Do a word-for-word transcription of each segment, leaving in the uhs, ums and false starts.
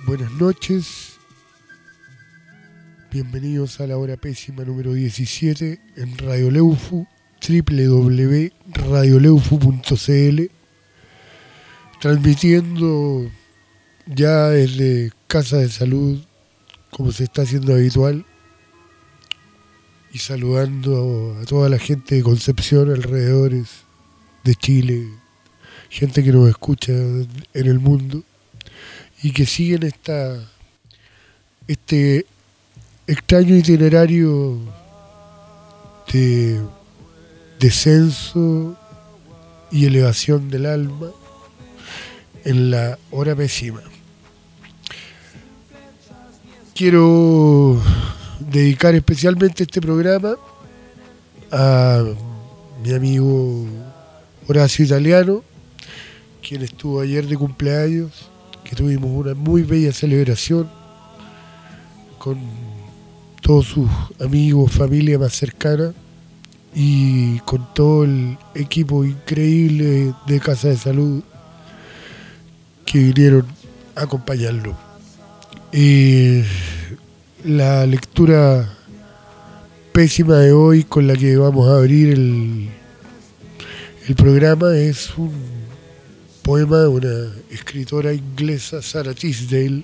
buenas noches. Bienvenidos a la hora pésima número diecisiete en Radio Leufu, doble u doble u doble u punto radio leufu punto c l, transmitiendo ya desde Casa de Salud, como se está haciendo habitual, y saludando a toda la gente de Concepción, alrededores de Chile, gente que nos escucha en el mundo y que siguen esta, este extraño itinerario de descenso y elevación del alma en la hora pésima. Quiero dedicar especialmente este programa a mi amigo Horacio Italiano, quien estuvo ayer de cumpleaños, que tuvimos una muy bella celebración con todos sus amigos, familia más cercana y con todo el equipo increíble de Casa de Salud que vinieron a acompañarlo. Eh, la lectura pésima de hoy con la que vamos a abrir el, el programa es un poema de una escritora inglesa, Sarah Tisdale,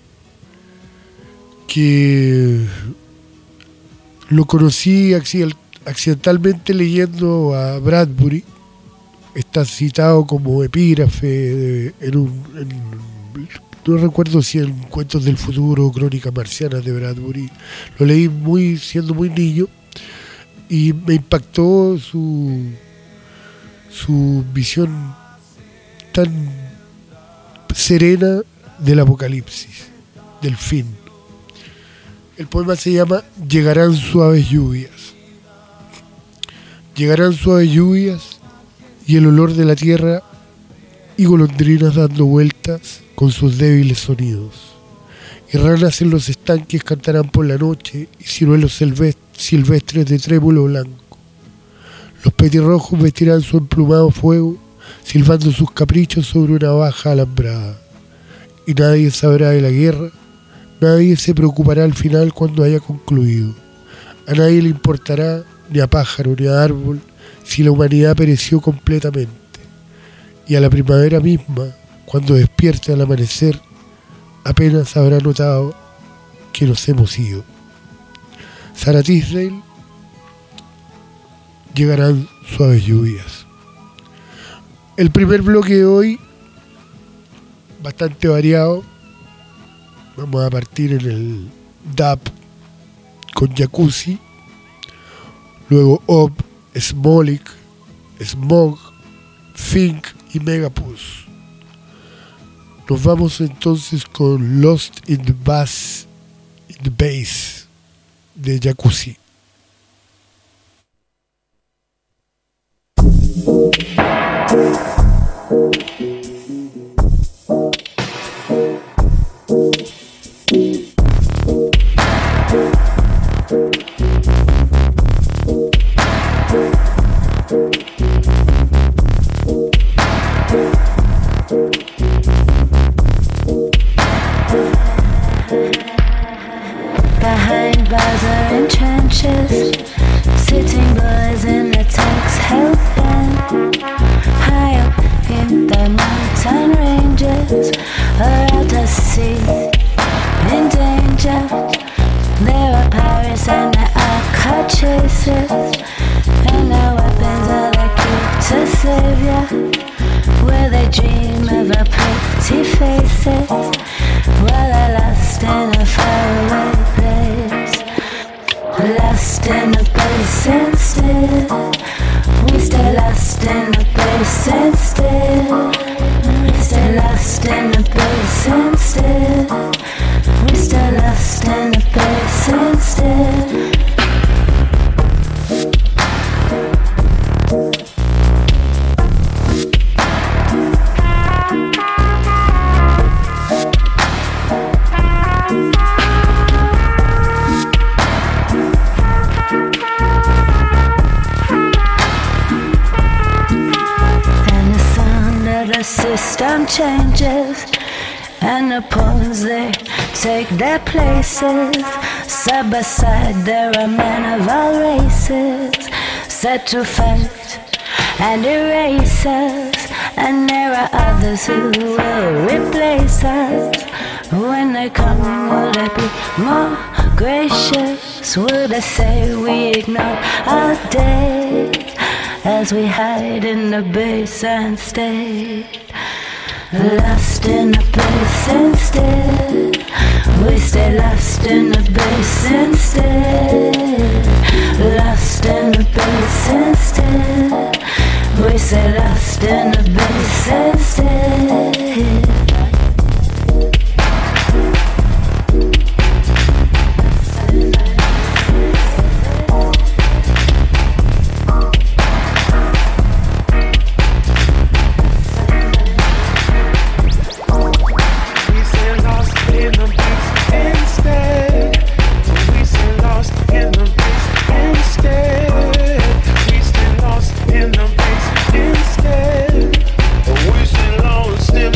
que lo conocí accidentalmente leyendo a Bradbury. Está citado como epígrafe de, en un... En, no recuerdo si en Cuentos del Futuro o Crónicas Marcianas de Bradbury. Lo leí muy siendo muy niño y me impactó su, su visión tan serena del apocalipsis, del fin. El poema se llama Llegarán suaves lluvias. Llegarán suaves lluvias y el olor de la tierra y golondrinas dando vueltas con sus débiles sonidos. Y ranas en los estanques cantarán por la noche y ciruelos silvestres de trémulo blanco. Los petirrojos vestirán su emplumado fuego, silbando sus caprichos sobre una baja alambrada. Y nadie sabrá de la guerra, nadie se preocupará al final cuando haya concluido. A nadie le importará, ni a pájaro ni a árbol, si la humanidad pereció completamente. Y a la primavera misma, cuando despierte al amanecer, apenas habrá notado que nos hemos ido. Sarah Tisdale, Llegarán suaves lluvias. El primer bloque de hoy, bastante variado. Vamos a partir en el dub con Jacuzzi, luego Ob, Smolik, Smog, Fink y Megapus. Nos vamos entonces con Lost in the Bass, in the Bass de Jacuzzi. Behind bars or in trenches, sitting boys in the tanks helping. High up in the mountain ranges, or out to sea, in danger. There are pirates and there are car chasers, and their weapons are the key to save ya. Where they dream of our pretty faces, while they're lost in a faraway place. Lost in a place and still, we stay lost in a place and still. We stay lost in a place and still, we stay lost in a place and still. system changes And the pawns, they take their places. Side by side there are men of all races, set to fight and erase us. And there are others who will replace us. When they come, will they be more gracious? Will they say we ignore our days as we hide in the base and state? Lost in a place instead. We stay lost in a base instead. Lost in a base instead. We stay lost in a base instead. Instead, we stay lost in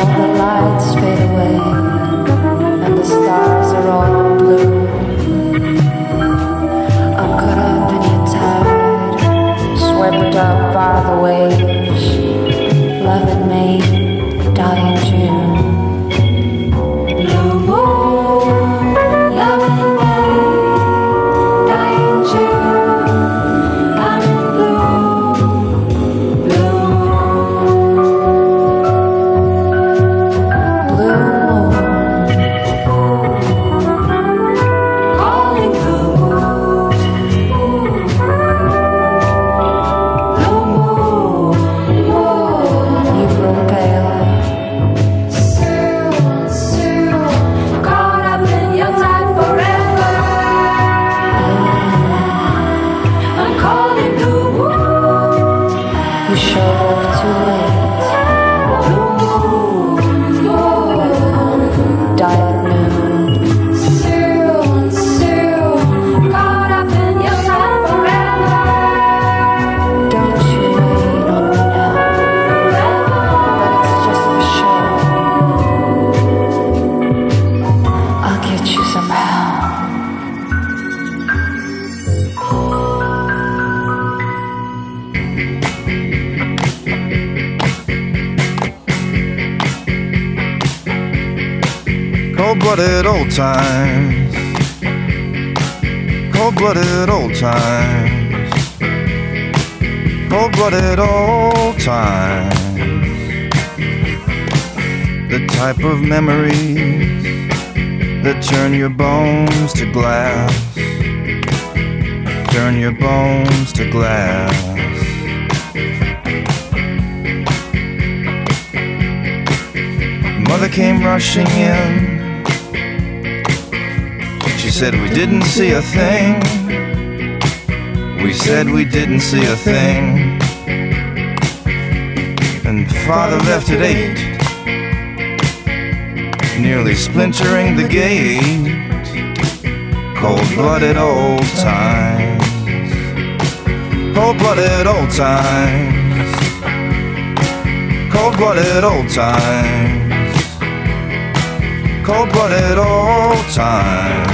all the lights fade away and the stars are all blue. I'm caught up in your tide, swept up by the waves. Love and me, die in June. Blue moon, love and me, die in June. I'm in blue, blue moon, blue moon, calling blue moon, blue moon, moon, you grow pale. Caught up in your tide forever. I'm calling blue moon. You showed up too late. Blue moon, moon, die at noon. Soon, soon, caught up in your tide forever. Don't you wait on me now. Forever, but it's just for show. I'll get you somehow. Cold-blooded old times, cold-blooded old times, cold-blooded old times. The type of memories that turn your bones to glass, turn your bones to glass. Mother came rushing in. She said we didn't see a thing. We said we didn't see a thing. And Father left at eight, nearly splintering the gate. Cold-blooded old times, cold-blooded old times, cold-blooded old times, cold-blooded old times.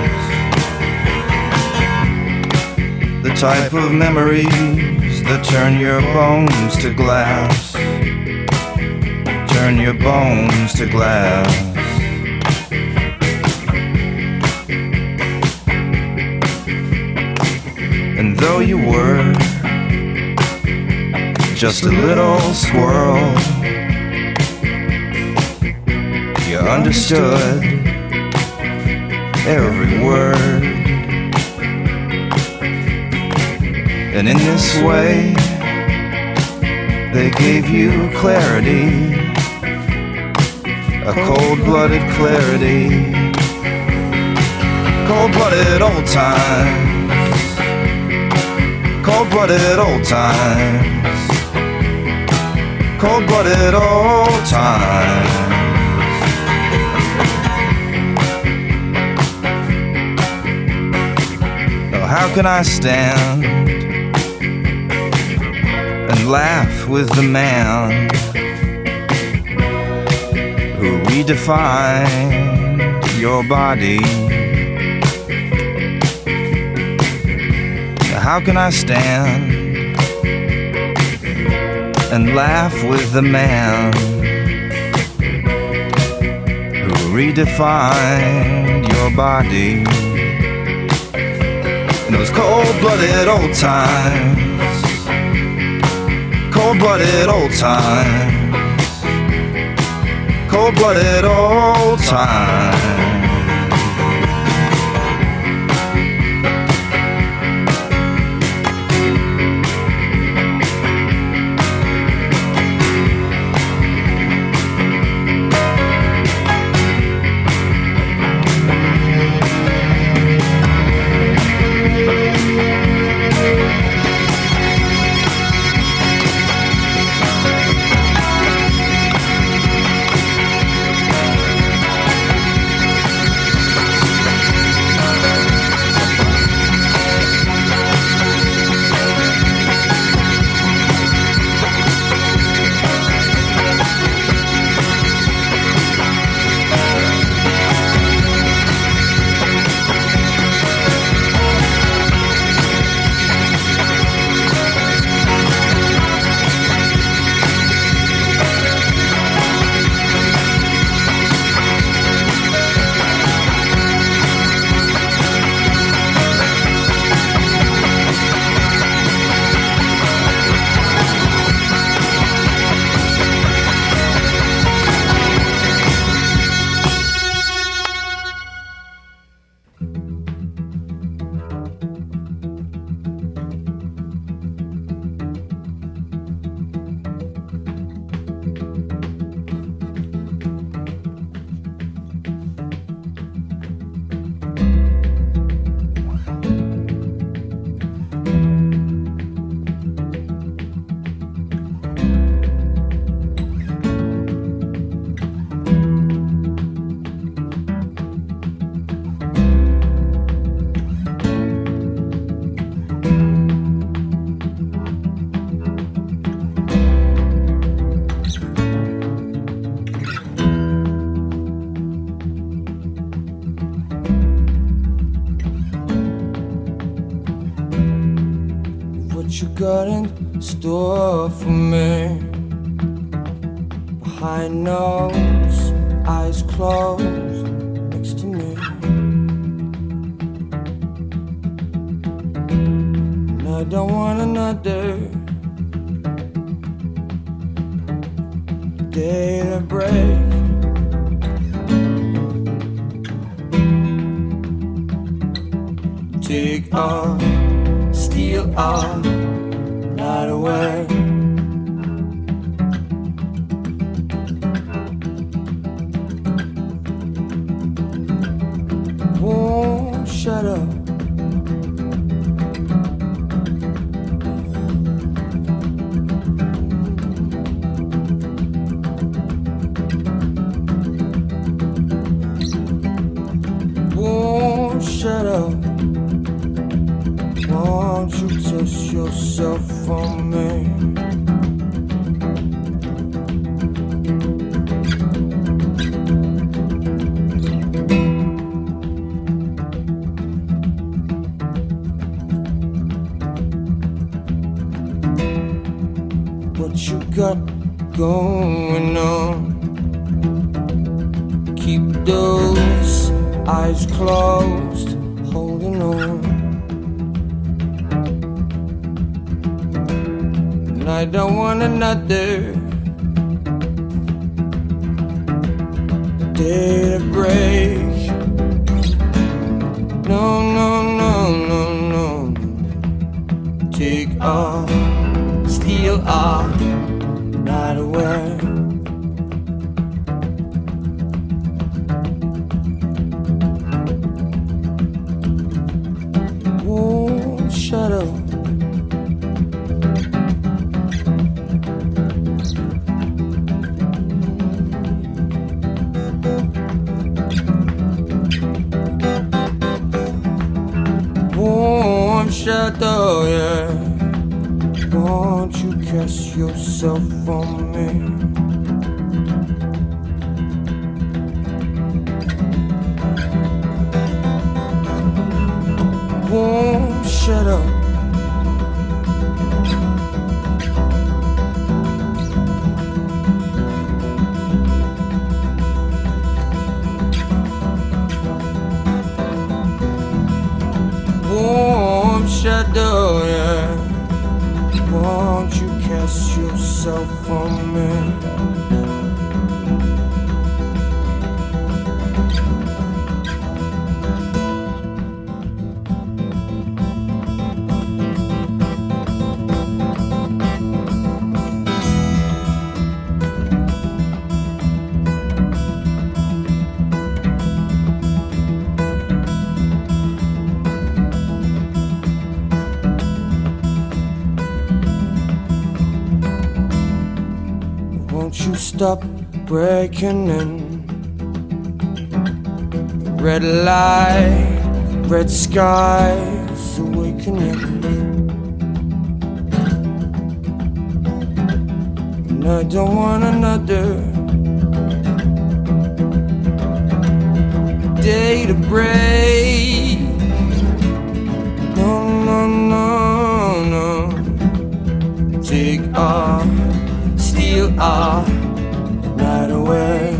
The type of memories that turn your bones to glass, turn your bones to glass. And though you were just a little squirrel, you understood every word. And in this way, they gave you clarity, a cold-blooded clarity. Cold-blooded old times, cold-blooded old times, cold-blooded old times. Oh, how can I stand and laugh with the man who redefined your body? How can I stand and laugh with the man who redefined your body? In those cold-blooded old times, cold-blooded old times, cold-blooded old times. you got in store for me? Behind nose, eyes closed, next to me. And I don't want another day to break. Take off, steal off, night away. Won't shut up. Won't shut up. Won't you touch yourself from me? What you got going on? Keep those eyes closed, holding on. I don't want another day to break. No, no, no, no, no. Take off, steal off, night away. Won't shut up. Shadow, yeah. Won't you cast yourself on me? Won't shut up. Shadow, yeah. Won't you cast yourself on me? Won't you stop breaking in? Red light, red skies awakening. And I don't want another day to break. No, no, no, no. Take off, steal off, night away.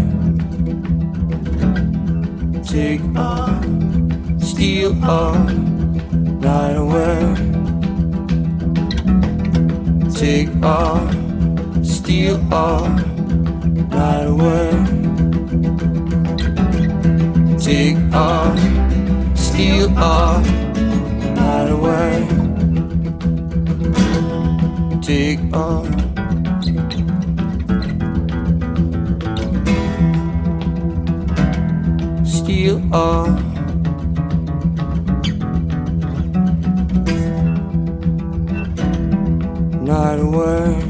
Take off, steal off, night away. Take off, steal off, night away. Take off, steal off, night away. Take off. Steal off. Night away.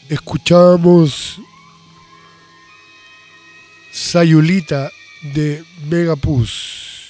escuchábamos Sayulita de Megapus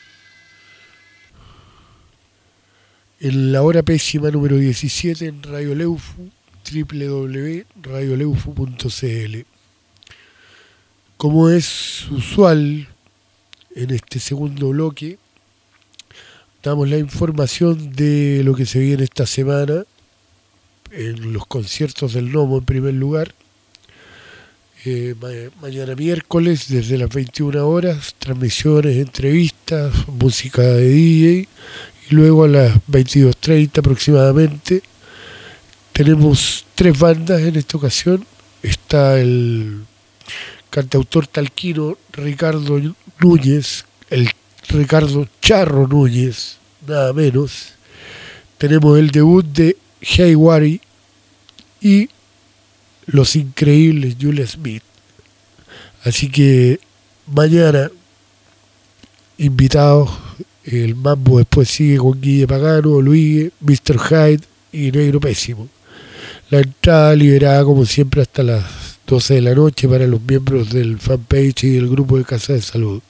en la hora pésima número diecisiete en Radio Leufu, doble u doble u doble u punto radio leufu punto c l. Como es usual en este segundo bloque, damos la información de lo que se viene esta semana en los conciertos del Nomo en primer lugar. Eh, ma- mañana miércoles desde las veintiuna horas, transmisiones, entrevistas, música de D J, y luego a las veintidós treinta aproximadamente tenemos tres bandas en esta ocasión. Está el cantautor talquino Ricardo Núñez, el Ricardo Charro Núñez, nada menos. Tenemos el debut de Hayward y los increíbles Julia Smith. Así que mañana invitados, el mambo después sigue con Guille Pagano, Luis, mister Hyde y Negro Pésimo. La entrada liberada como siempre hasta las doce de la noche para los miembros del fanpage y del grupo de Casa de Salud.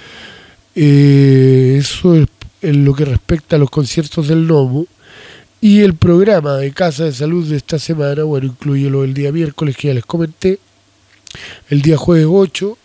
Eh, eso es en lo que respecta a los conciertos del Nomo. Y el programa de Casa de Salud de esta semana, bueno, incluye lo del día miércoles que ya les comenté. El día jueves ocho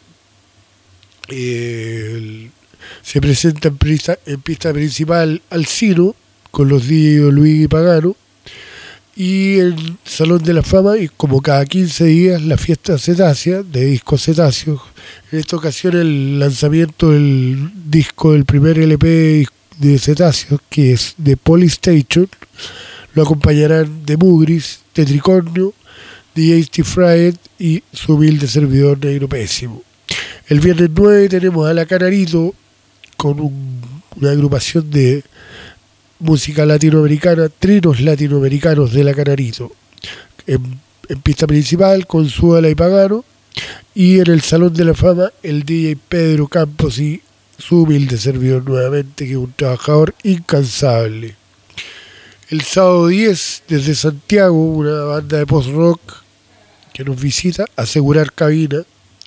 eh, el, se presenta en pista, en pista principal Alcino con los D J Luis y Pagano. Y en Salón de la Fama, y como cada quince días, la fiesta cetácea de discos cetáceos. En esta ocasión el lanzamiento del disco, del primer L P de cetáceos, que es de Polystation. Lo acompañarán de Mugris, Tetricornio, D J Steve Fried y su humilde servidor Negro Pésimo. El viernes nueve tenemos a La Canarito con un, una agrupación de música latinoamericana, trinos latinoamericanos de La Canarito, en, en pista principal con Súbala y Pagano, y en el Salón de la Fama el D J Pedro Campos y su humilde servidor nuevamente, que es un trabajador incansable. El sábado diez, desde Santiago, una banda de post-rock que nos visita, Asegurar Cabina,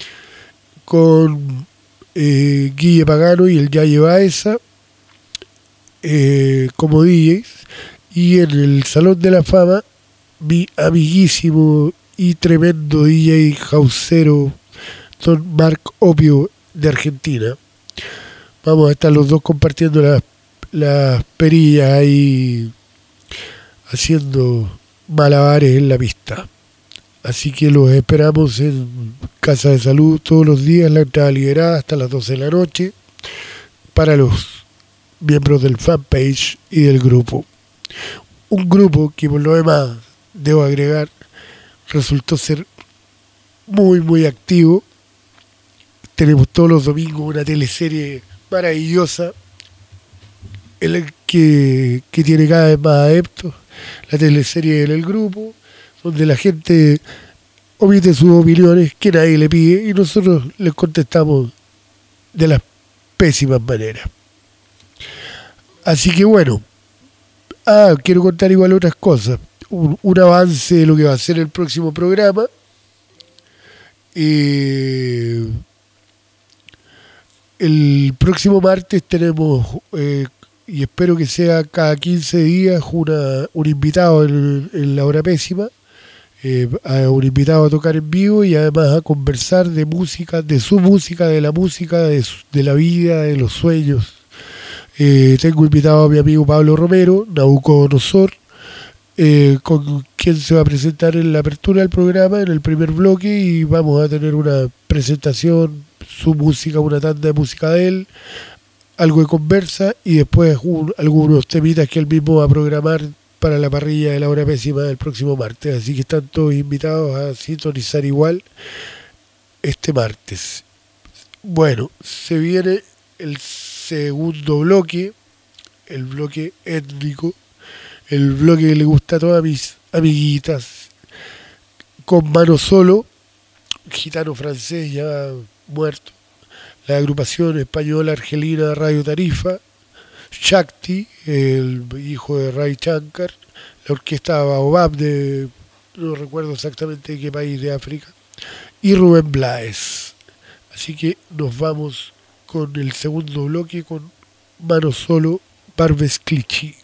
con eh, Guille Pagano y el Yaye Baeza eh, como D Js. Y en el Salón de la Fama, mi amiguísimo y tremendo D J hausero, don Marc Opio, de Argentina. Vamos a estar los dos compartiendo las, las perillas ahí, haciendo malabares en la pista. Así que los esperamos en Casa de Salud todos los días, la entrada liberada hasta las doce de la noche para los miembros del fanpage y del grupo. Un grupo que, por lo demás, debo agregar, resultó ser muy muy activo. Tenemos todos los domingos una teleserie maravillosa en la que, que tiene cada vez más adeptos, la teleserie del grupo, donde la gente omite sus opiniones que nadie le pide y nosotros les contestamos de las pésimas maneras. Así que bueno, ah, quiero contar igual otras cosas, un, un avance de lo que va a ser el próximo programa. Eh, el próximo martes tenemos, eh, y espero que sea cada quince días, una, un invitado en, en la hora pésima, eh, a un invitado a tocar en vivo y además a conversar de música, de su música, de la música, de, su, de la vida, de los sueños. Eh, tengo invitado a mi amigo Pablo Romero, Nabucodonosor, eh, con quien se va a presentar en la apertura del programa, en el primer bloque, y vamos a tener una presentación, su música, una tanda de música de él, algo de conversa y después un, algunos temitas que él mismo va a programar para la parrilla de la hora pésima del próximo martes. Así que están todos invitados a sintonizar igual este martes. Bueno, se viene el segundo bloque, el bloque étnico, el bloque que le gusta a todas mis amiguitas, con Mano Solo, gitano francés ya muerto, la agrupación española argelina Radio Tarifa, Shakti, el hijo de Ray Shankar, la orquesta Baobab de no recuerdo exactamente de qué país de África, y Rubén Blades. Así que nos vamos con el segundo bloque con Mano Solo, Barbes Clichy.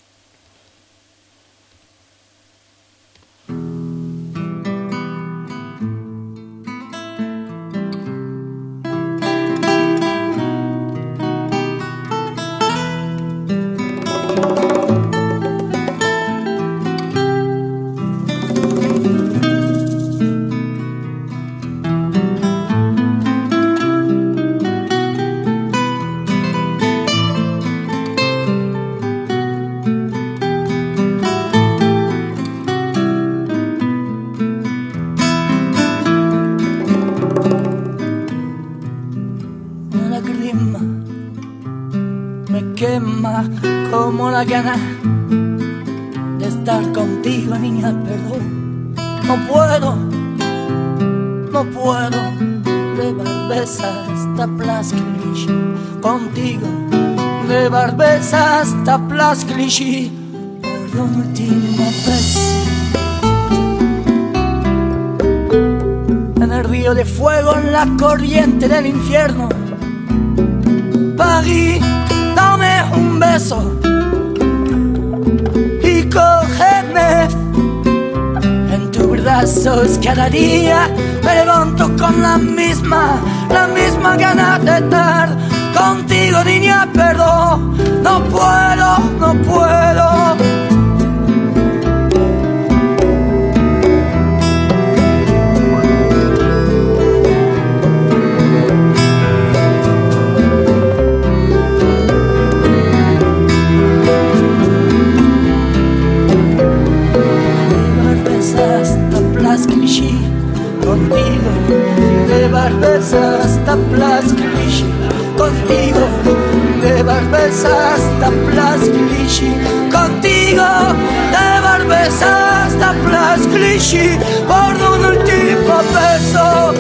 Como la gana de estar contigo, niña, perdón. No puedo, no puedo de Barbesa hasta Place Clichy. Contigo de Barbesa hasta Place Clichy. Por un último beso en el río de fuego, en la corriente del infierno. París, dame un beso y cógeme en tus brazos. Cada día me levanto con la misma, la misma gana de estar contigo, niña, perdón. No puedo, no puedo. Contigo, de Barbesa hasta Place Clichy. Contigo, de Barbesa hasta Place Clichy. Contigo, de Barbesa hasta Place Clichy. Por un último beso.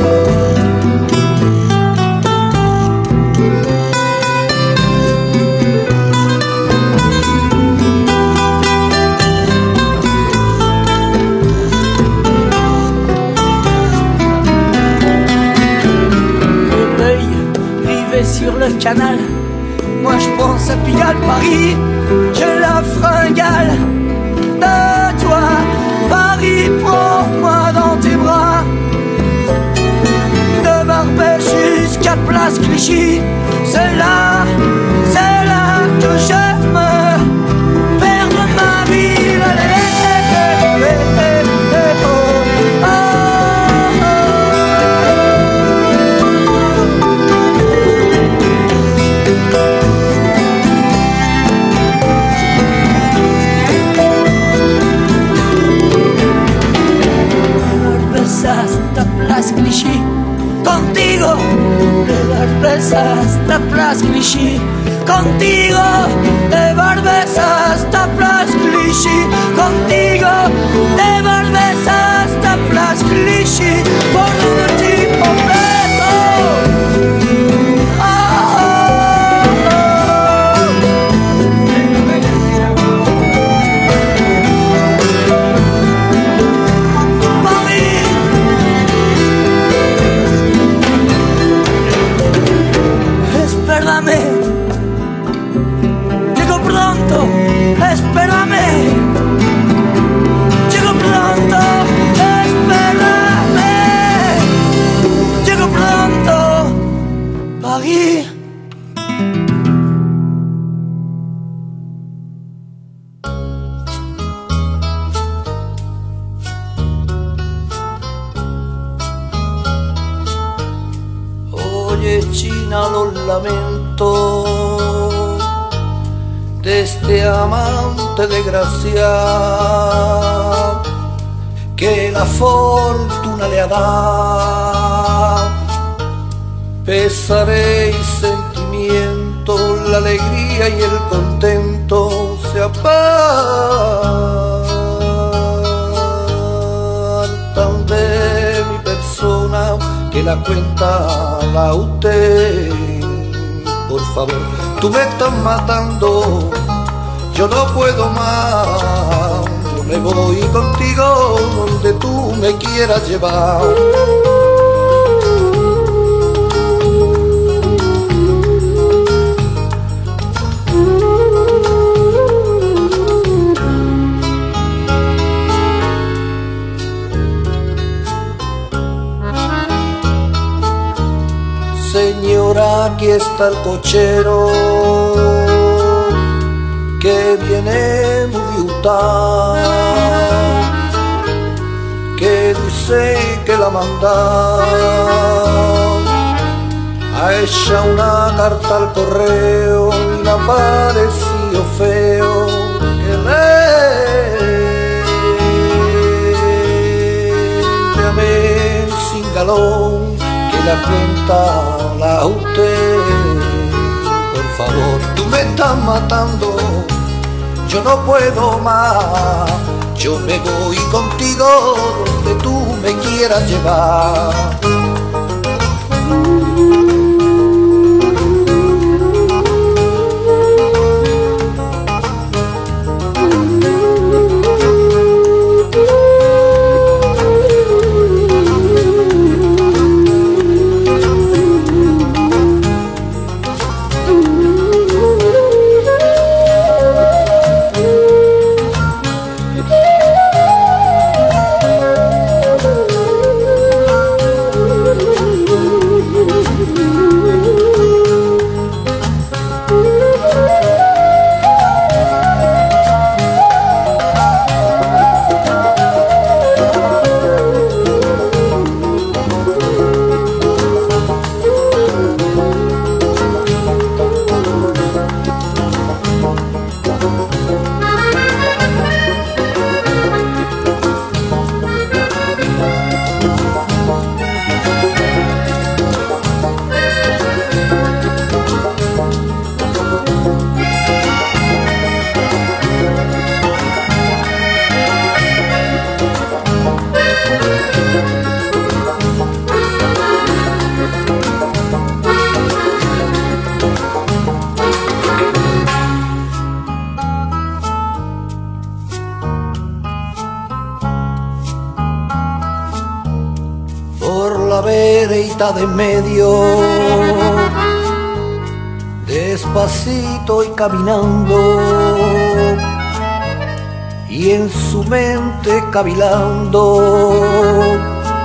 Sur le canal, moi je pense à Pigalle, Paris, j'ai la fringale de toi. Paris, prends-moi dans tes bras, de Barbès jusqu'à Place Clichy. C'est là, c'est là que j'aime perdre ma vie. Hasta Place Clichy. Contigo de Barbesa hasta Place Clichy. Contigo de Barbesa hasta Place Clichy. Contigo de Barbesa hasta Place Clichy. Por un último beso. Oh, oh, llego pronto, espérame. Llego pronto, espérame. Llego pronto, París. Oye, China, los lamentos de este amante desgraciado que la fortuna le ha dado. Pesaré y sentimiento, la alegría y el contento se apartan de mi persona, que la cuenta la usted. Por favor, tú me estás matando, yo no puedo más. me voy contigo donde tú me quieras llevar. Señora, aquí está el cochero que viene muy diutado, que dice que la manda a ella una carta al correo y le ha parecido feo que le llame sin galón, que la cuenta la usted. Por favor, tú me estás matando, yo no puedo más, yo me voy contigo donde tú me quieras llevar. De en medio, despacito y caminando, y en su mente cavilando,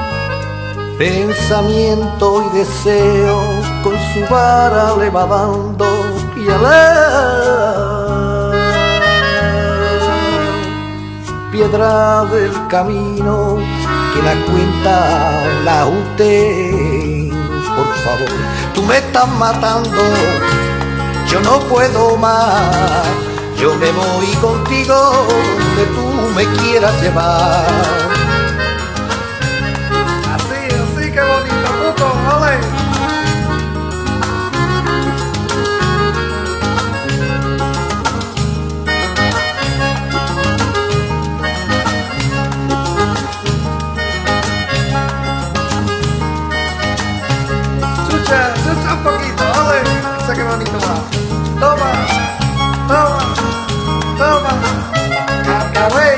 pensamiento y deseo con su vara le va dando, y a la piedra del camino que la cuenta la usted. Por favor, tú me estás matando, yo no puedo más, yo me voy contigo donde tú me quieras llevar. Así, así, qué bonito, puto, vale. Un poquito, vale, sé que bonito va. Toma, toma, toma, acabé.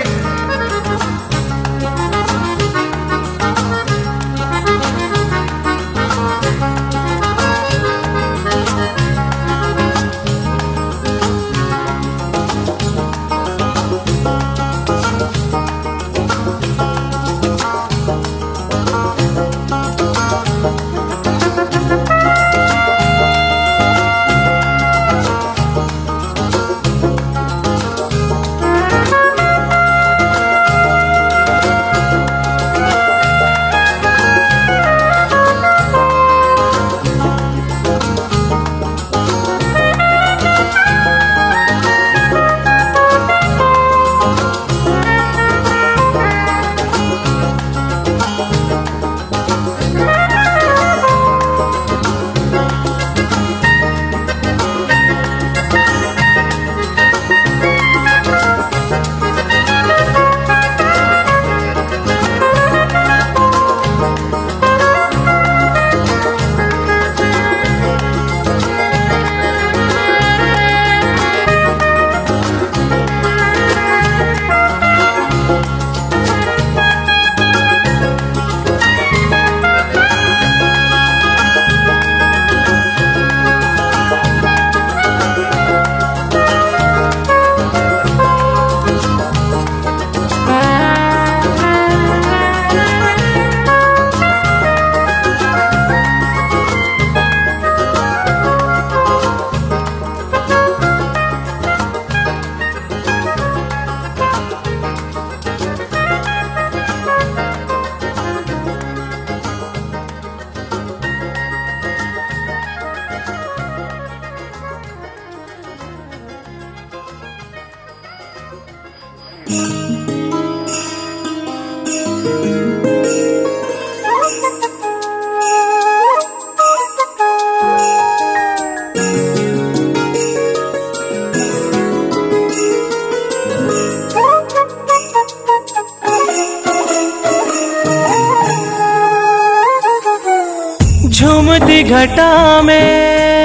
झूमती घटा में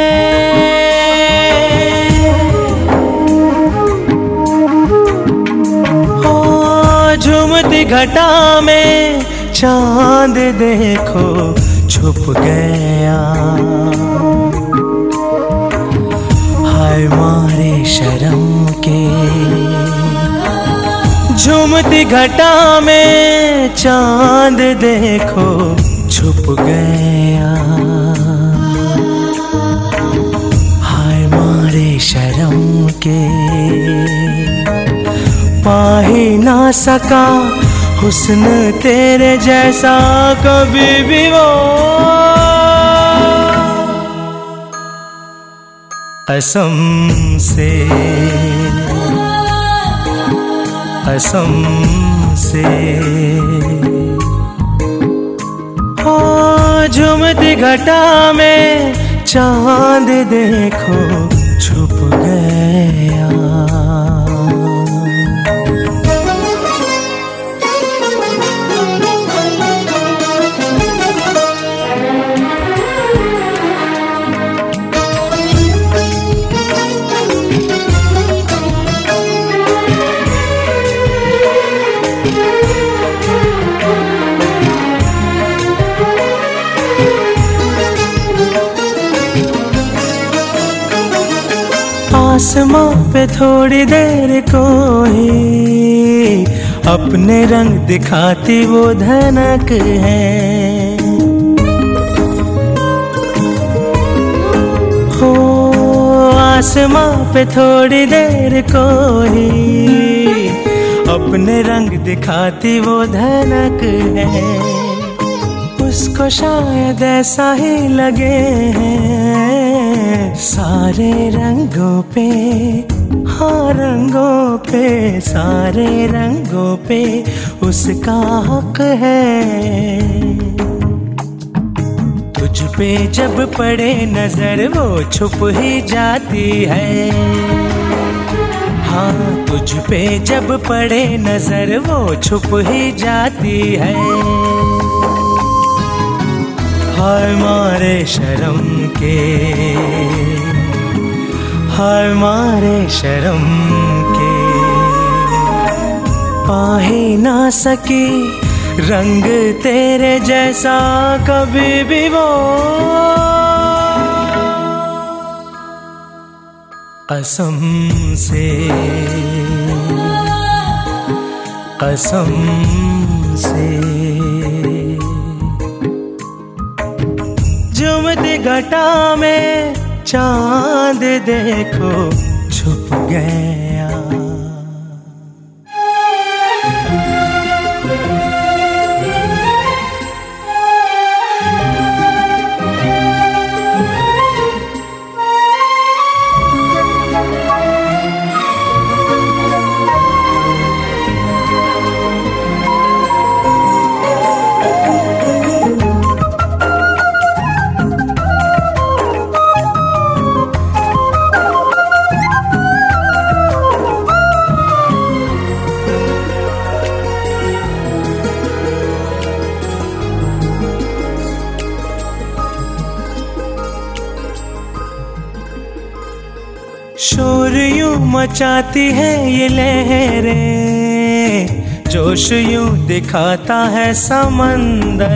हो, झूमती घटा में चांद देखो छुप गया। हाय मारे शर्म के, झूमती घटा में चांद देखो छुप गया। हाय मारे शर्म के, पा ही ना सका हुस्न तेरे जैसा कभी भी वो। कसम से, कसम से हो, झूमती घटा में चांद देखो छुप गया। आसमां पे थोड़ी देर को ही अपने रंग दिखाती वो धनक है। हो आसमां पे थोड़ी देर को ही अपने रंग दिखाती वो धनक है। उसको शायद ऐसा ही लगे हैं सारे रंगों पे, हाँ रंगों पे, सारे रंगों पे उसका हक है। तुझ पे जब पड़े नजर वो छुप ही जाती है। हाँ तुझ पे जब पड़े नजर वो छुप ही जाती है। हाय मारे शर्म के, हाय मारे शर्म के, पा ही ना सकी रंग तेरे जैसा कभी भी वो। कसम से, कसम से झूमती घटा में चांद देखो छुप गया। शोर यूं मचाती है ये लहरें, जोश यूं दिखाता है समंदर।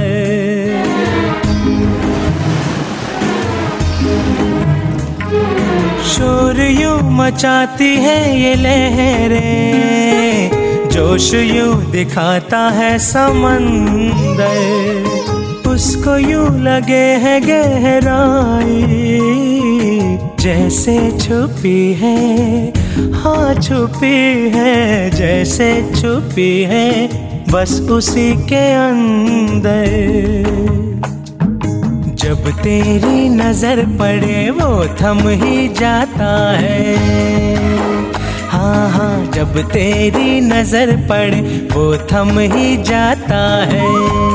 शोर यूं मचाती है ये लहरें, जोश यूं दिखाता है समंदर। उसको यूं लगे है गहराई जैसे छुपी है, हाँ छुपी है जैसे छुपी है बस उसी के अंदर। जब तेरी नजर पड़े वो थम ही जाता है, हाँ हाँ जब तेरी नजर पड़े वो थम ही जाता है।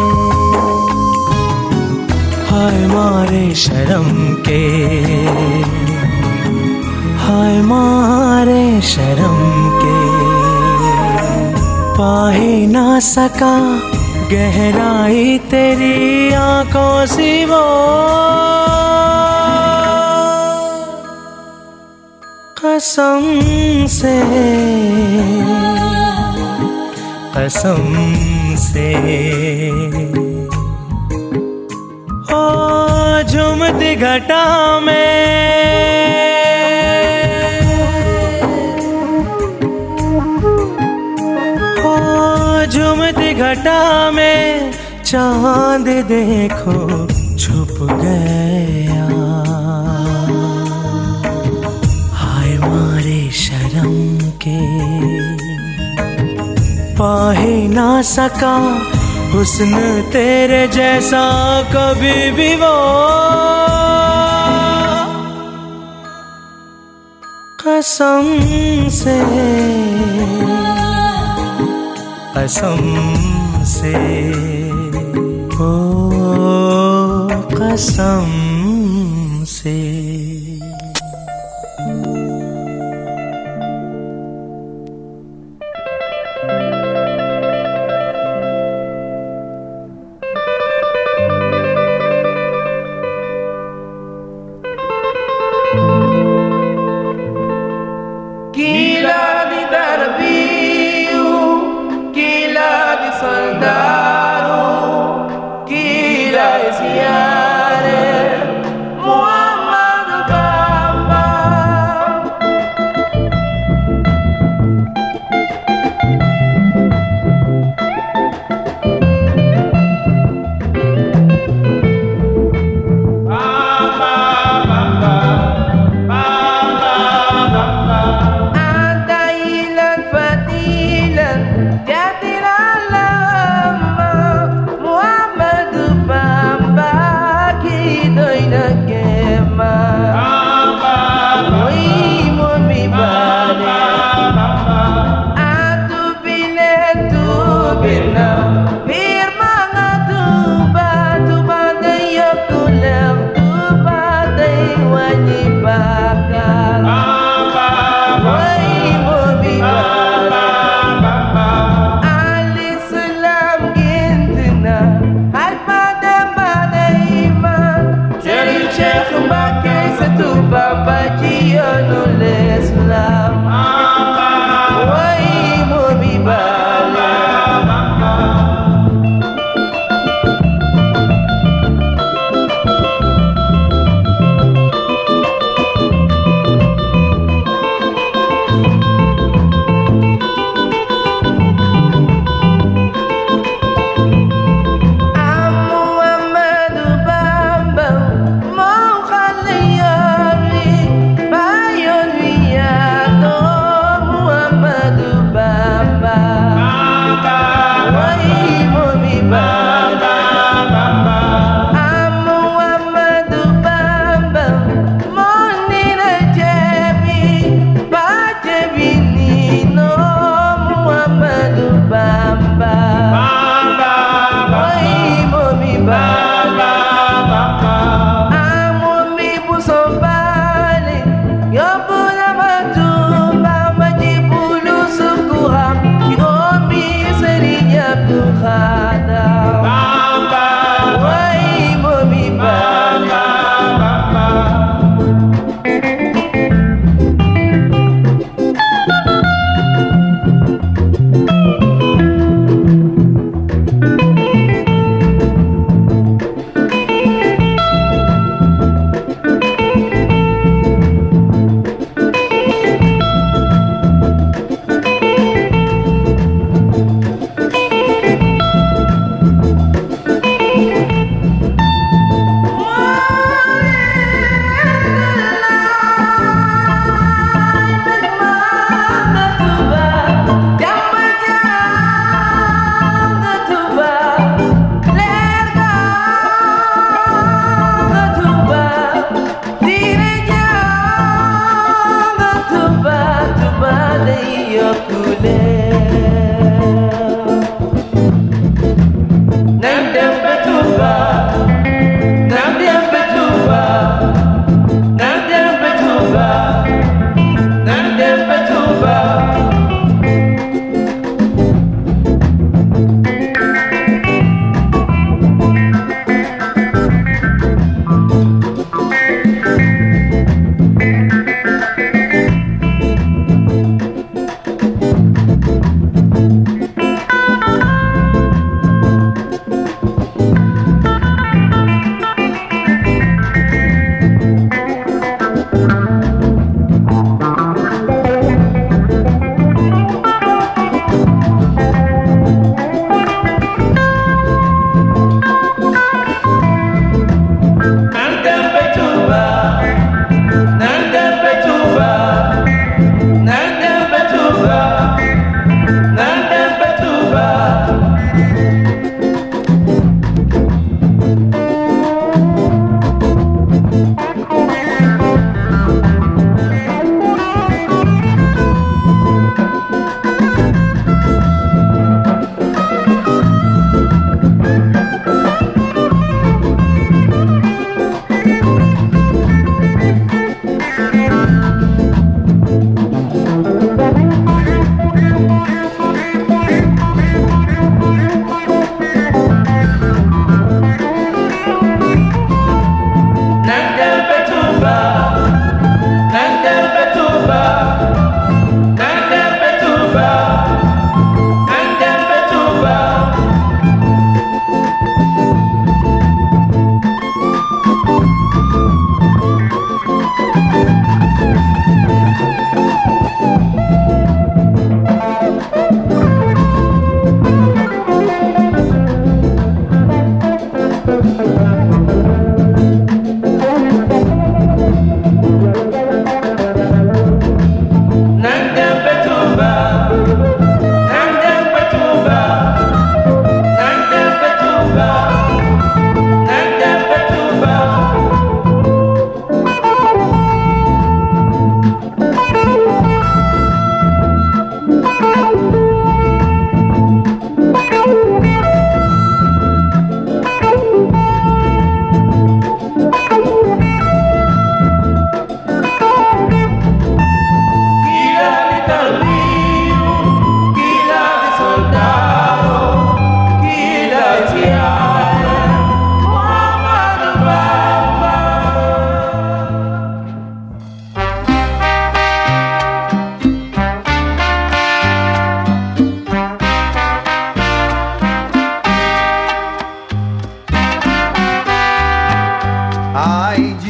हाय मारे शर्म के, हाय मारे शर्म के, पा ही ना सका गहराई तेरी आंखों से वो कसम से, कसम से ओ झूमती घटा में, ओ झूमती घटा में चांद देखो छुप गया। हाय मारे शर्म के, पा ही ना सका हुस्न तेरे जैसा कभी भी वो कसम से, कसम से ओ कसम से।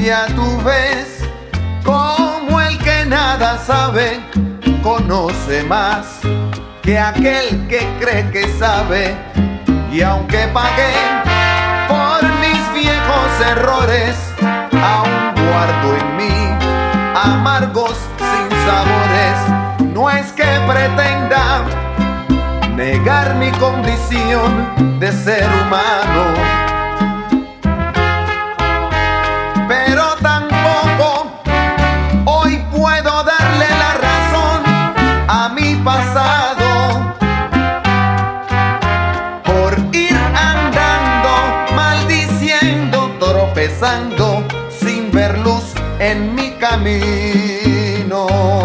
Y a tu vez, como el que nada sabe, conoce más que aquel que cree que sabe. Y aunque pagué por mis viejos errores, aún guardo en mí amargos sin sabores. No es que pretenda negar mi condición de ser humano, pero tampoco hoy puedo darle la razón a mi pasado por ir andando, maldiciendo, tropezando sin ver luz en mi camino.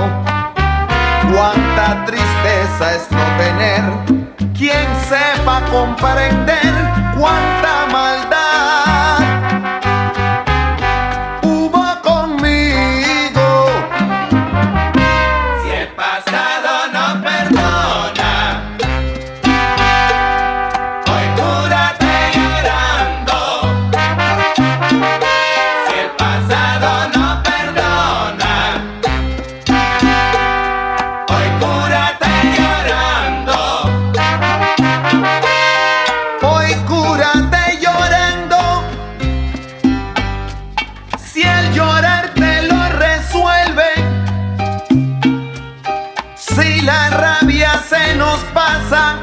Cuánta tristeza es no tener quien sepa comprender cuánta maldad hubo conmigo. Si el pasado no perdona, hoy cúrate llorando. Si el pasado no perdona, hoy cúrate llorando. Hoy cúrate llorando. Si el llorar te lo resuelve, si la rabia se nos pasa,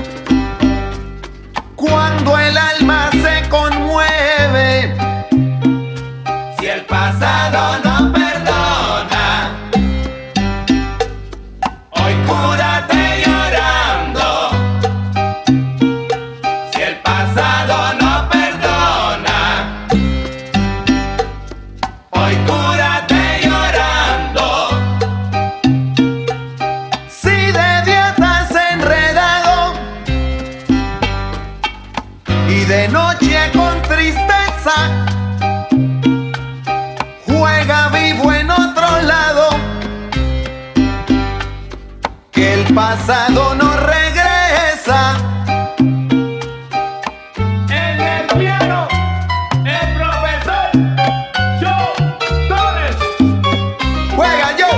cuando el alma se conmueve. Si el pasado no perdona, hoy cúrate llorando. Si el pasado no perdona, hoy cúrate llorando. Si de día estás enredado y de noche con tristeza juega vivo en otro lado, que el pasado no regresa. En el piano, el profesor Joe Torres. Juega yo.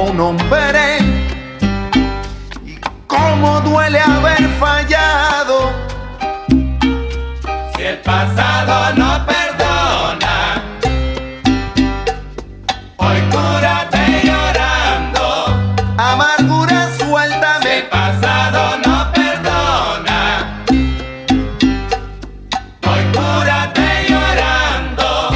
como un hombre. Y cómo duele haber fallado. Si el pasado no perdona, hoy cúrate llorando. Amargura, suéltame. Si el pasado no perdona, hoy cúrate llorando.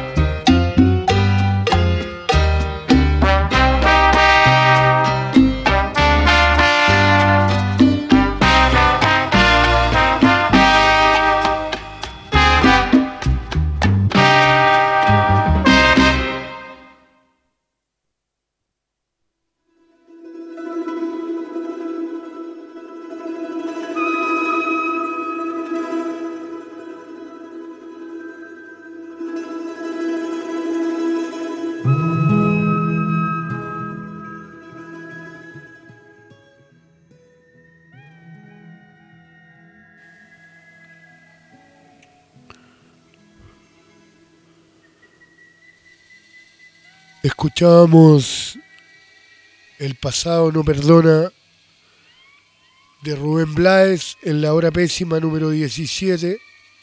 Escuchábamos El pasado no perdona de Rubén Blades en la hora pésima número diecisiete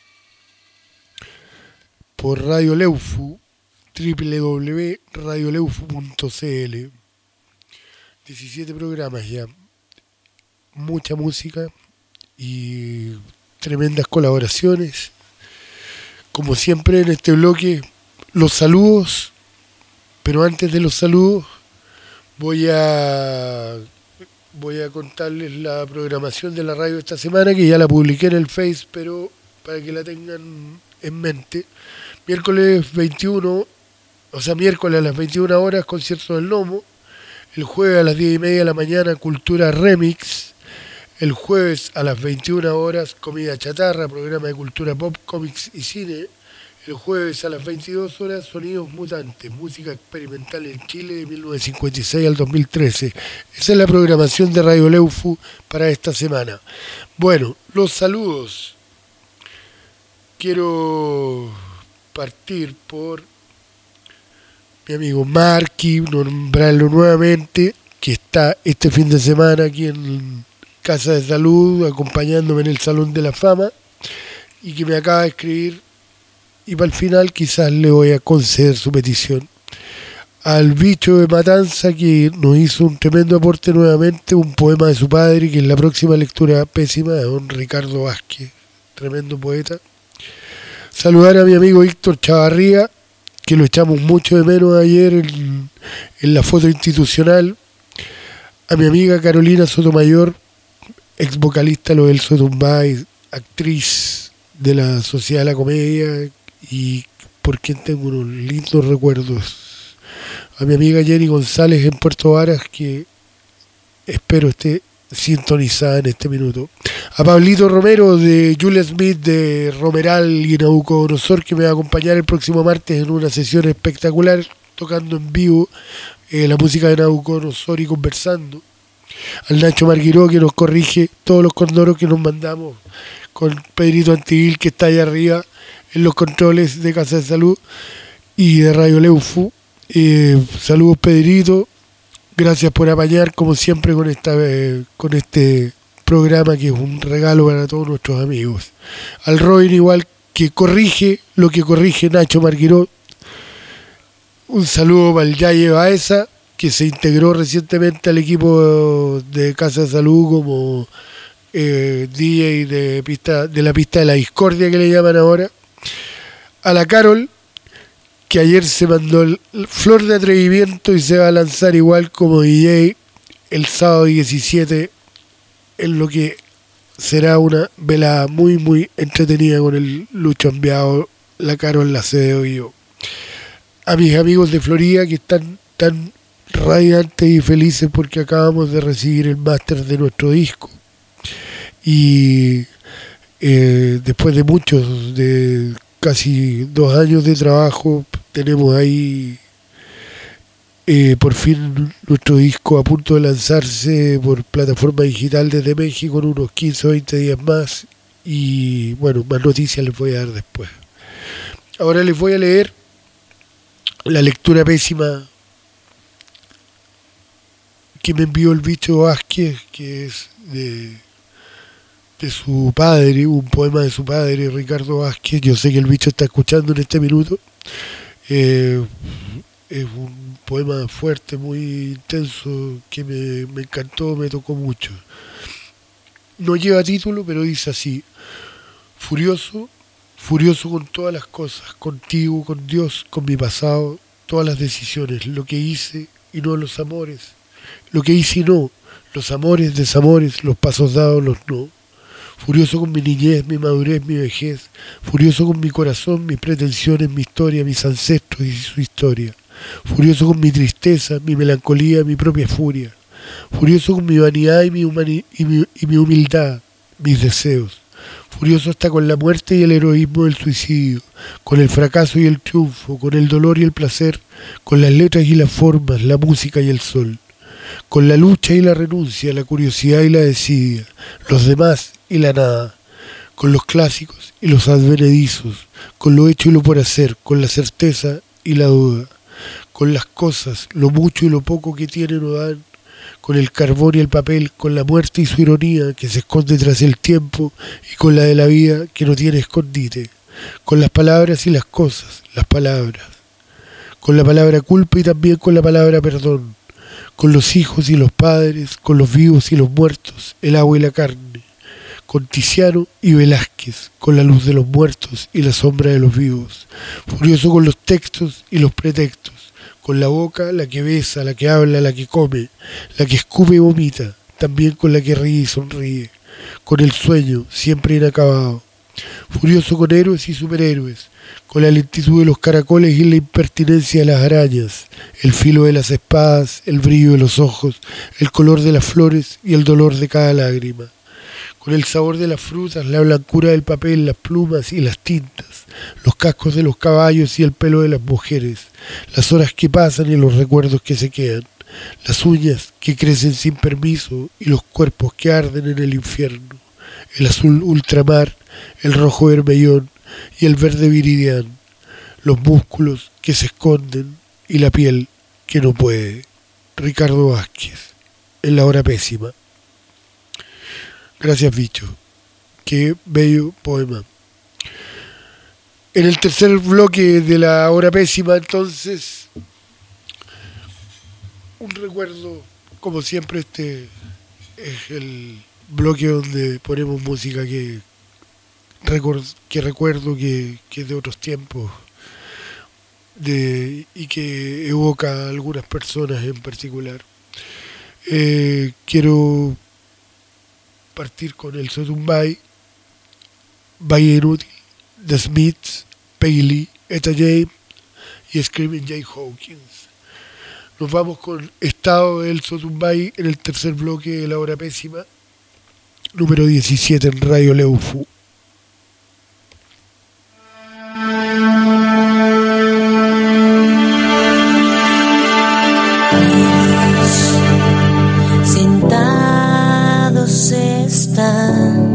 por Radio Leufu, doble u doble u doble u punto radio leufu punto c l. diecisiete programas ya, mucha música y tremendas colaboraciones. Como siempre en este bloque, los saludos. Pero antes de los saludos, voy a voy a contarles la programación de la radio esta semana, que ya la publiqué en el Face, pero para que la tengan en mente. Miércoles veintiuno, o sea, miércoles a las veintiuna horas, concierto del Lomo. El jueves a las diez y media de la mañana, Cultura Remix. El jueves a las veintiuna horas, Comida Chatarra, programa de cultura pop, cómics y cine. El jueves a las veintidós horas, Sonidos Mutantes, música experimental en Chile de mil novecientos cincuenta y seis al dos mil trece. Esa es la programación de Radio Leufu para esta semana. Bueno, los saludos. Quiero partir por mi amigo Marky, nombrarlo nuevamente, que está este fin de semana aquí en Casa de Salud, acompañándome en el Salón de la Fama, y que me acaba de escribir. Y para el final quizás le voy a conceder su petición. Al Bicho de Matanza, que nos hizo un tremendo aporte nuevamente, un poema de su padre, que es la próxima lectura pésima, de don Ricardo Vázquez, tremendo poeta. Saludar a mi amigo Víctor Chavarría, que lo echamos mucho de menos ayer en, en la foto institucional. A mi amiga Carolina Sotomayor, ex vocalista Lo del Sotumbay, actriz de la Sociedad de la Comedia, y por quien tengo unos lindos recuerdos. A mi amiga Jenny González en Puerto Varas, que espero esté sintonizada en este minuto. A Pablito Romero de Julia Smith de Romeral y Nabucodonosor, que me va a acompañar el próximo martes en una sesión espectacular, tocando en vivo eh, la música de Nabucodonosor y conversando. Al Nacho Marguiró, que nos corrige todos los condoros que nos mandamos con Pedrito Antivil, que está ahí arriba en los controles de Casa de Salud y de Radio Leufu. Eh, saludos, Pedrito, gracias por apañar como siempre con esta eh, con este programa, que es un regalo para todos nuestros amigos. Al Robin, igual, que corrige lo que corrige Nacho Marguiró. Un saludo para el Yaye Baeza, que se integró recientemente al equipo de Casa de Salud como eh, D J de pista de la pista de la discordia, que le llaman ahora. A la Carol, que ayer se mandó el flor de atrevimiento y se va a lanzar igual como D J el sábado diecisiete, en lo que será una velada muy muy entretenida con el Lucho Enviado, la Carol Laceo y yo. A mis amigos de Florida, que están tan radiantes y felices porque acabamos de recibir el máster de nuestro disco, y eh, después de muchos, de casi dos años de trabajo, tenemos ahí eh, por fin nuestro disco a punto de lanzarse por plataforma digital desde México en unos quince o veinte días más. Y bueno, más noticias les voy a dar después. Ahora les voy a leer la lectura pésima que me envió el Bicho Vázquez, que es de, de su padre, un poema de su padre, Ricardo Vázquez. Yo sé que el Bicho está escuchando en este minuto. Eh, es un poema fuerte, muy intenso, que me, me encantó, me tocó mucho. No lleva título, pero dice así: furioso, furioso con todas las cosas, contigo, con Dios, con mi pasado, todas las decisiones, lo que hice y no los amores, lo que hice y no, los amores, desamores, los pasos dados, los no. Furioso con mi niñez, mi madurez, mi vejez, furioso con mi corazón, mis pretensiones, mi historia, mis ancestros y su historia. Furioso con mi tristeza, mi melancolía, mi propia furia. Furioso con mi vanidad y mi, humani- y mi, y mi humildad, mis deseos. Furioso hasta con la muerte y el heroísmo del suicidio, con el fracaso y el triunfo, con el dolor y el placer, con las letras y las formas, la música y el sol, con la lucha y la renuncia, la curiosidad y la desidia, los demás y la nada, con los clásicos y los advenedizos, con lo hecho y lo por hacer, con la certeza y la duda, con las cosas, lo mucho y lo poco que tienen o dan, con el carbón y el papel, con la muerte y su ironía que se esconde tras el tiempo y con la de la vida que no tiene escondite, con las palabras y las cosas, las palabras, con la palabra culpa y también con la palabra perdón, con los hijos y los padres, con los vivos y los muertos, el agua y la carne, con Tiziano y Velázquez, con la luz de los muertos y la sombra de los vivos, furioso con los textos y los pretextos, con la boca, la que besa, la que habla, la que come, la que escupe y vomita, también con la que ríe y sonríe, con el sueño, siempre inacabado. Furioso con héroes y superhéroes, con la lentitud de los caracoles y la impertinencia de las arañas, el filo de las espadas, el brillo de los ojos, el color de las flores y el dolor de cada lágrima. Con el sabor de las frutas, la blancura del papel, las plumas y las tintas, los cascos de los caballos y el pelo de las mujeres, las horas que pasan y los recuerdos que se quedan, las uñas que crecen sin permiso y los cuerpos que arden en el infierno, el azul ultramar, el rojo vermellón y el verde viridián, los músculos que se esconden y la piel que no puede. Ricardo Vázquez, en La Hora Pésima. Gracias, Bicho. Qué bello poema. En el tercer bloque de La Hora Pésima, entonces, un recuerdo, como siempre, este es el bloque donde ponemos música que, record, que recuerdo que, que es de otros tiempos de, y que evoca a algunas personas en particular. Eh, quiero partir con el Sotumbay, Valle Inútil, The Smiths, Peggy Lee, Etta James y Screaming Jay Hawkins. Nos vamos con Estado del Sotumbay en el tercer bloque de La Hora Pésima, número diecisiete en Radio Leufu. Sentados están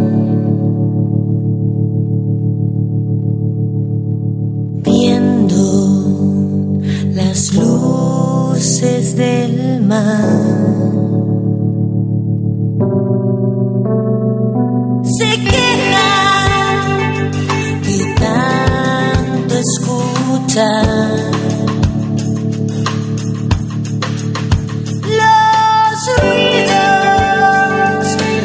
viendo las luces del mar. Se quejan de tanto escuchar los ruidos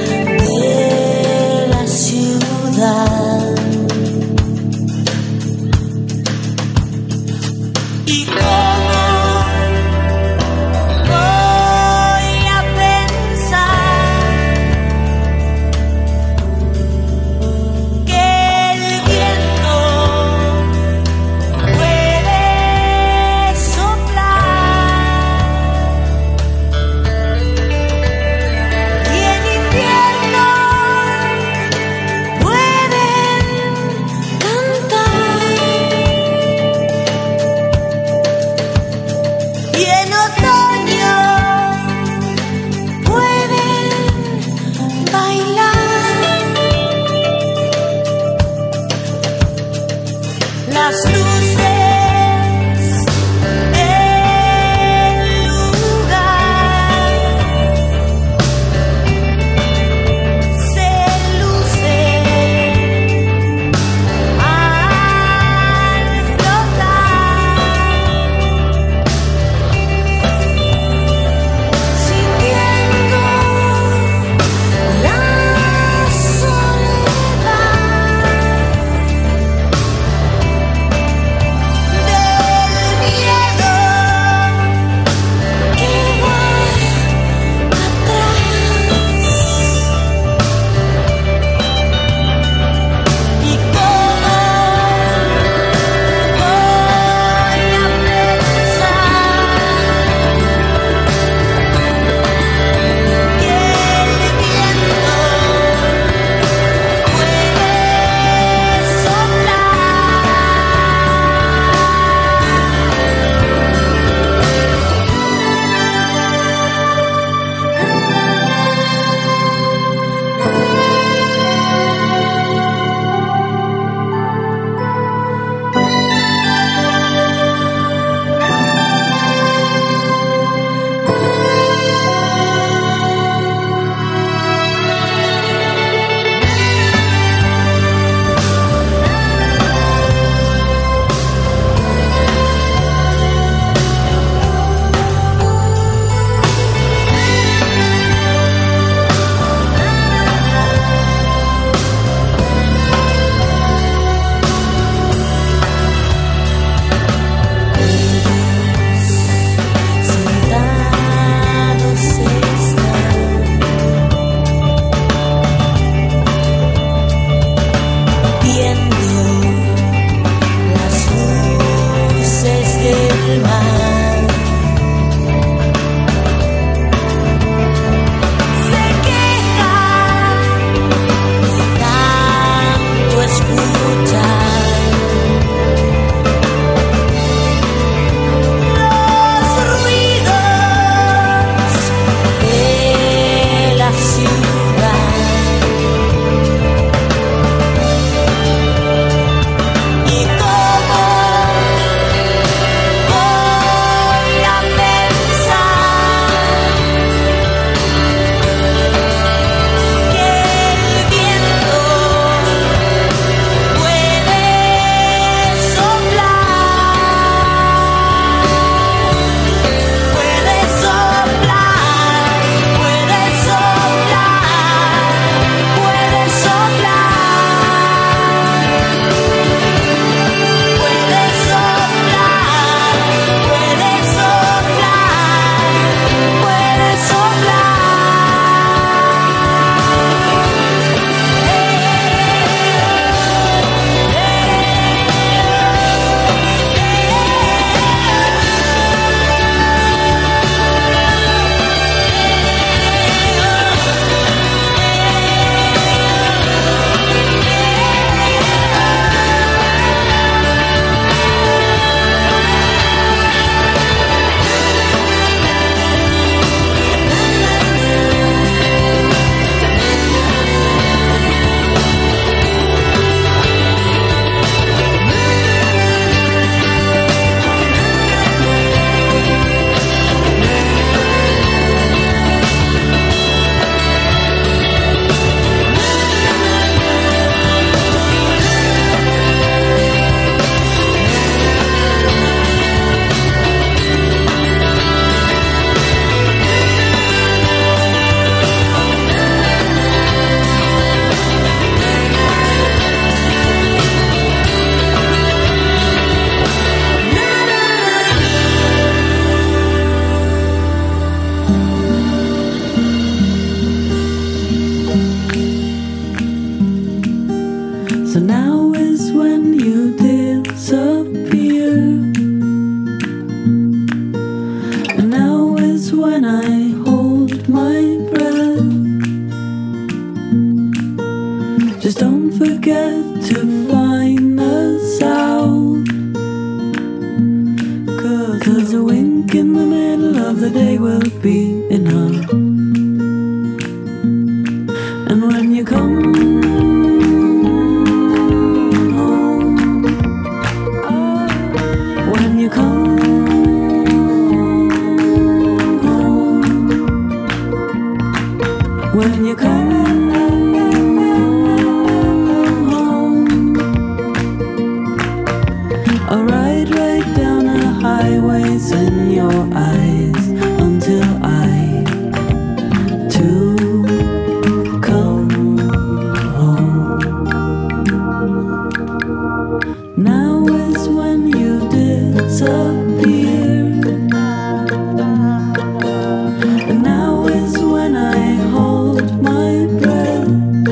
de la ciudad. Y cómo voy a pensar que el viento puede soplar y en invierno pueden cantar y en otoño pueden bailar. Las luces del lugar the day will be enough. And when you come home, when you come home, when you come highways in your eyes until I too come home. Now is when you disappear, and now is when I hold my breath.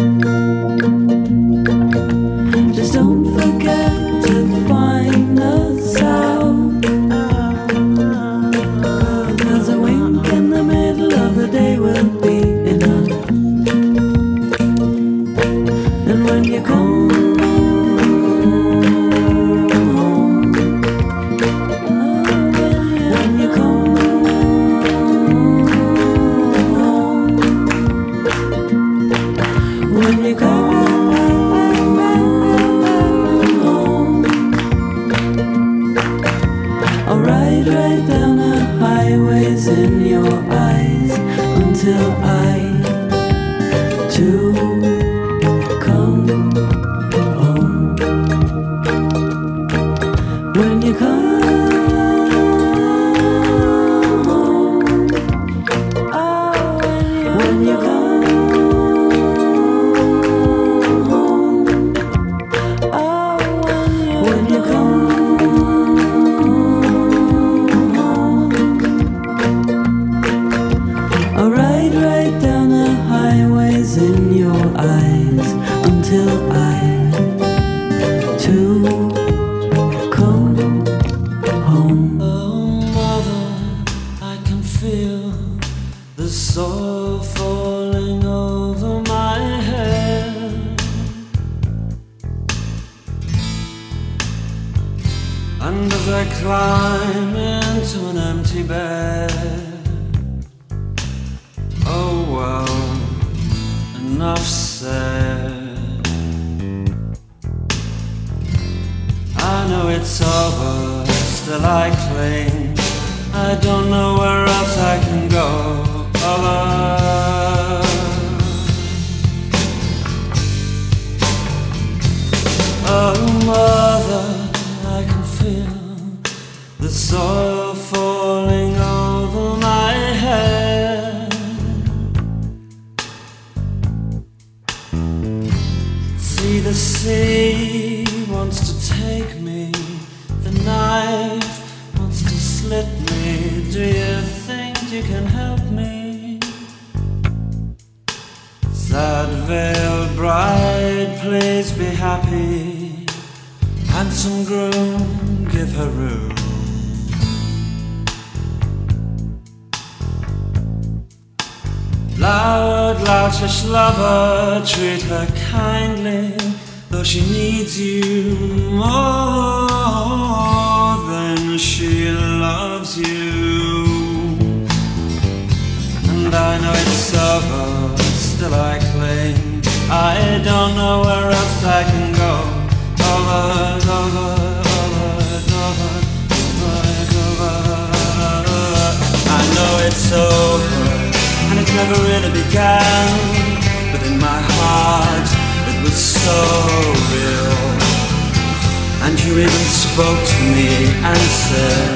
Just don't forget to find us out. The day will be enough. And when you come home, when you come home, when you come home, I'll ride right down the highways in your eyes until I too come home. When you come home, when you come home, when you come home, I'll ride right down the highways in your eyes until I too come home. Oh mother, I can feel the soil falling over my head, and as I climb into an empty bed, oh well, enough said. I know it's over, still I cling. I don't know where else I can go. Over. Oh mother, I can feel the soil falling over my head. See, the sea wants to take me, the knife wants to slit me. Do you think you can help me? Sad veiled bride, please be happy. Handsome groom, give her room. Loud, loutish lover, treat her kindly, though she needs you more than she loves you. And I know it's over, still I cling. I don't know where else I can go. Over, over, over, over, over, over. I know it's over, and it never really began, but in my heart it was so real. And you even spoke to me and said,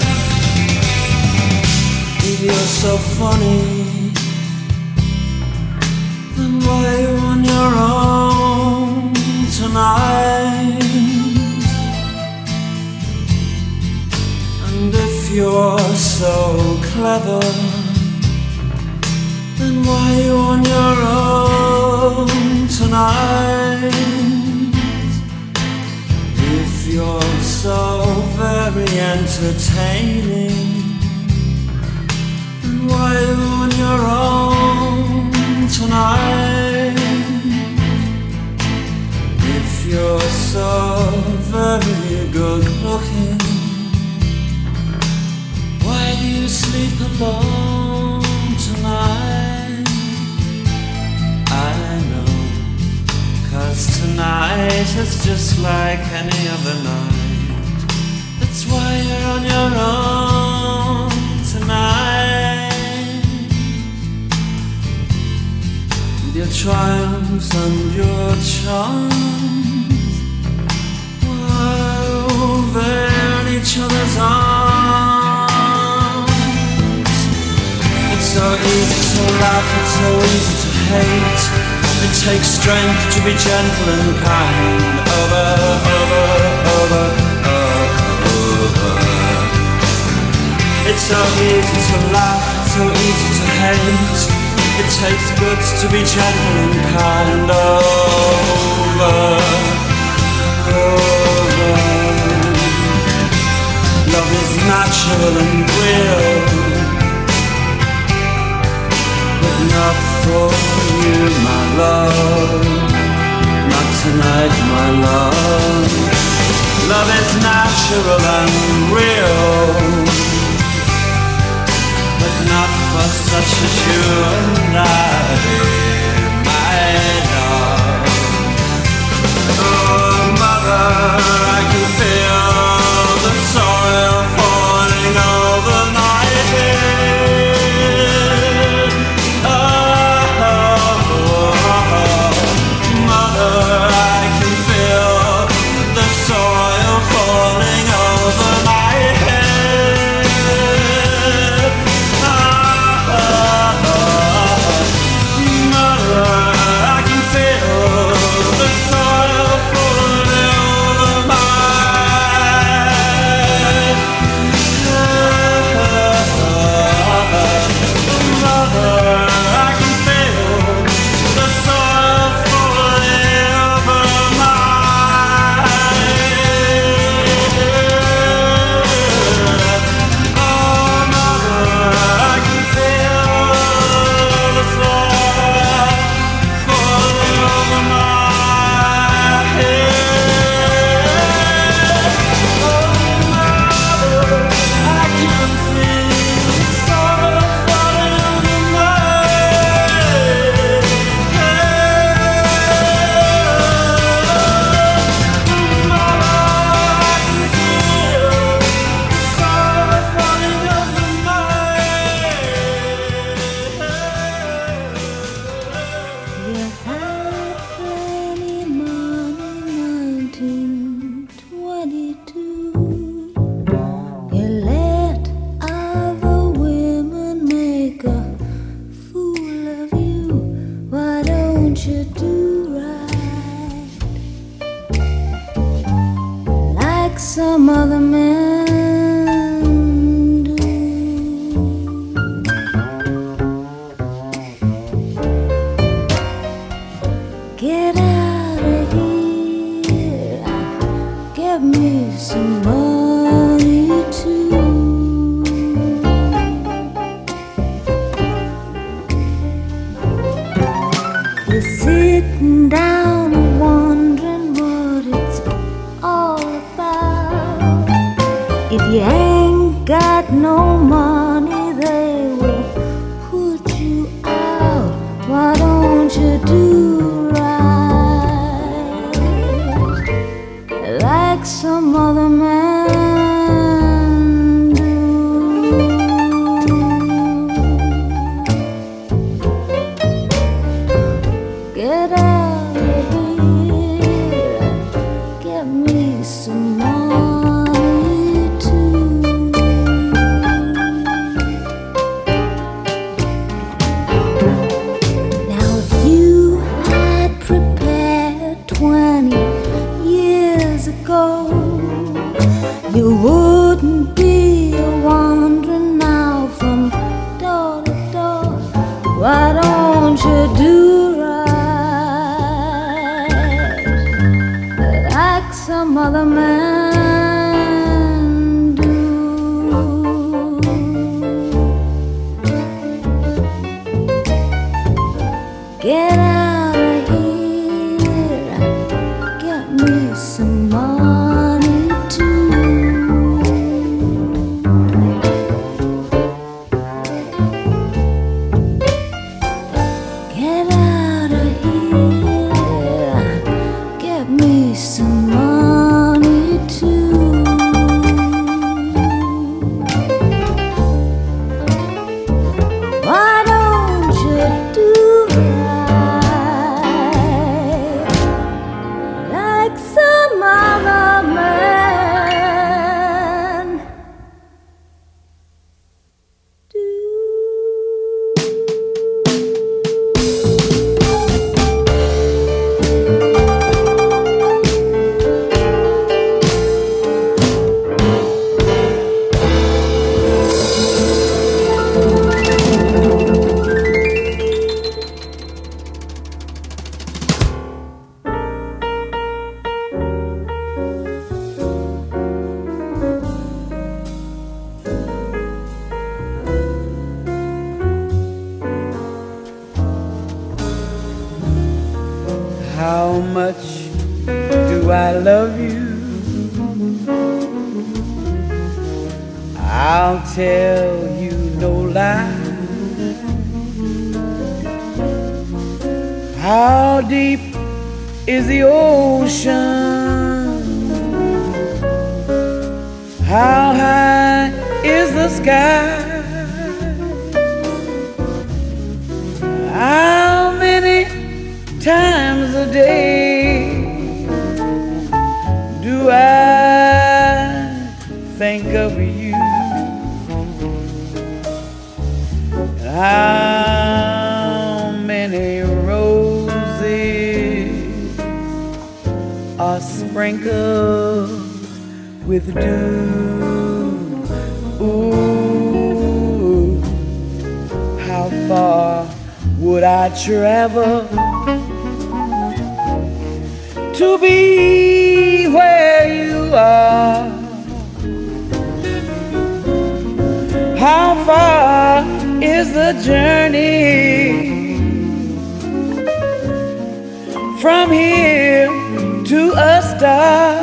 if you're so funny, then why are you on your own tonight? And if you're so clever, then why are you on your own tonight? If you're so very entertaining, then why are you on your own tonight? If you're so very good looking, why do you sleep alone was just like any other night. That's why you're on your own tonight, with your triumphs and your charms, while over in each other's arms. It's so easy to laugh, it's so easy to hate. It takes strength to be gentle and kind. Over, over, over, over. It's so easy to laugh, it's so easy to hate. It takes guts to be gentle and kind. Over, over. Love is natural and real, but not for you, my love. Not tonight, my love. Love is natural and real, but not for such as you and I, my love. Oh, mother, I can feel the soil falling over my head. Oh, mother, I can feel the soil falling over my head. Mother, I can feel the soil falling over my head. Mother, I can feel the soil falling over my head. Oh, mother, I can feel the soil falling over my head. Oh, mother, I can feel the soil falling over my head. Mother, I can feel the soil falling over my You had plenty money, nineteen twenty-two. You let other women make a fool of you. Why don't you do right like some other men do? Get out of here and give me some money too. You're sitting down and wondering what it's all about. If you ain't got no money, they will put you out. Why don't you do right like some other man do? Get out of here and get me some money too. Now if you had prepared twenty years ago, you wouldn't be wandering now from door to door. Why don't you do right like some other man do? Get out of here and get me some money too. much do I love you? I'll tell you no lie. How deep is the ocean? How high is the sky? How many times a day do I think of you? How many roses are sprinkled with dew? Ooh, how far would I travel to be where you are? How far is the journey from here to a star?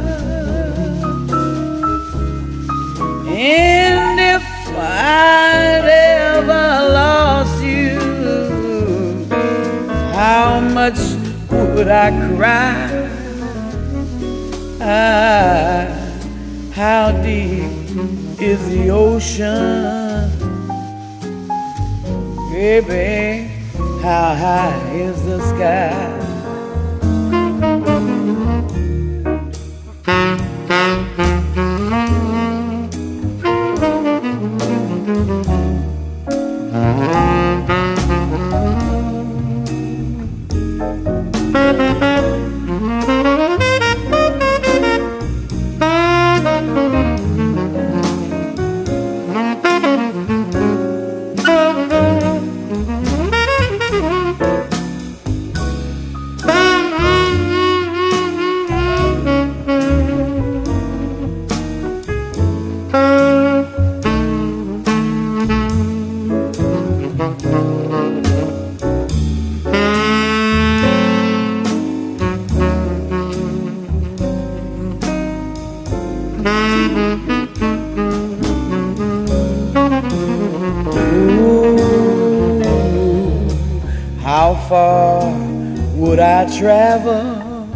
And if I'd ever lost you, how much would I cry? Ah, how deep is the ocean? Baby, how high is the sky? How far would I travel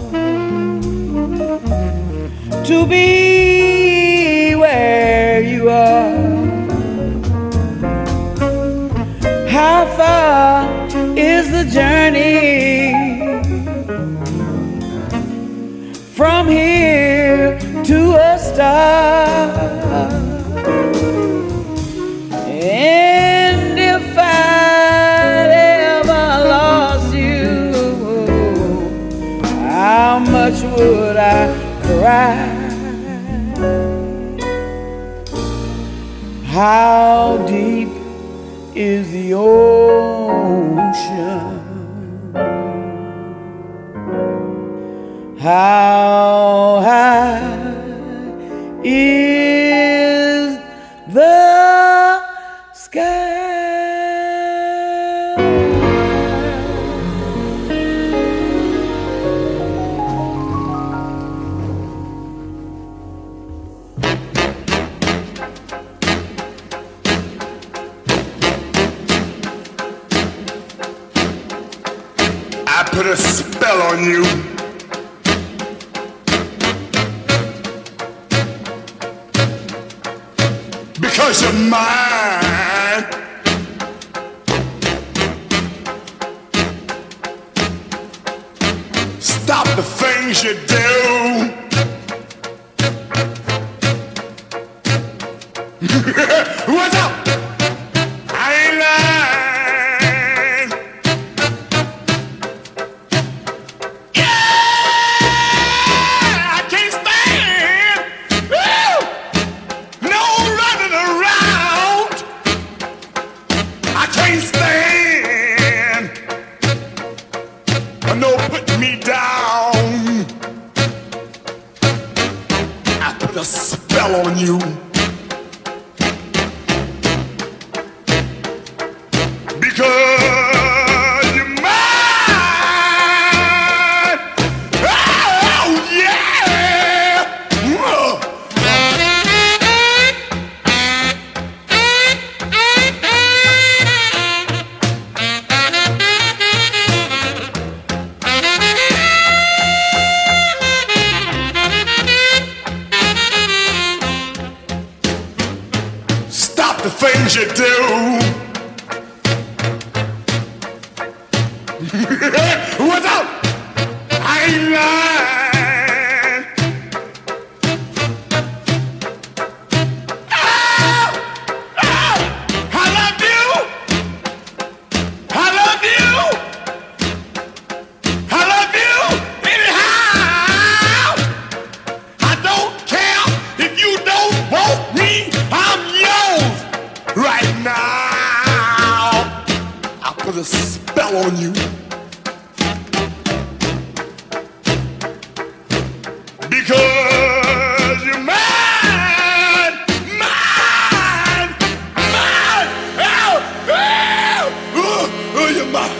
to be where you are? How far is the journey from here to a star? And if I'd ever lost you, how much would I cry? How deep is the ocean? How high is the sky? I put a spell on you. Because you're mine. Stop the things you do. What's up? I ain't lying. Yeah, I can't stand. Woo! No running around. I can't stand. No putting me down. I put a spell on you. Because you're mine. the things you do. Without, I ain't lying. Oh, oh, I love you. I love you. I love you anyhow. I don't care if you don't want me. I'm yours right now. I put a spell on you. Because you're mine, mine, mine. Oh, oh, oh, oh, you're mine.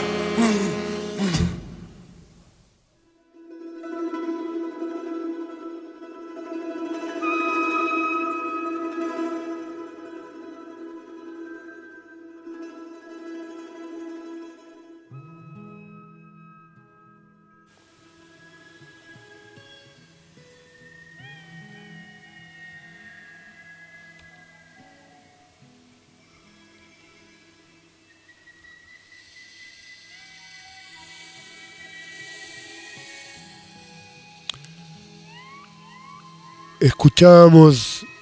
Escuchábamos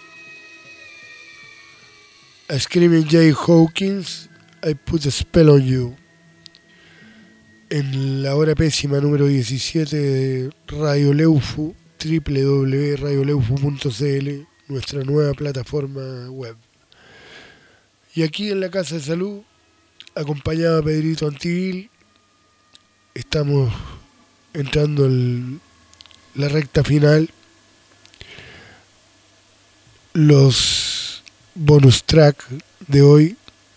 a Screaming Jay Hawkins, I Put a Spell on You, en la hora pésima número diecisiete de Radio Leufu, doble u doble u doble u punto radio leufu punto c l, nuestra nueva plataforma web. Y aquí en la Casa de Salud, acompañado a Pedrito Antivil, estamos entrando en la recta final. Los bonus track de hoy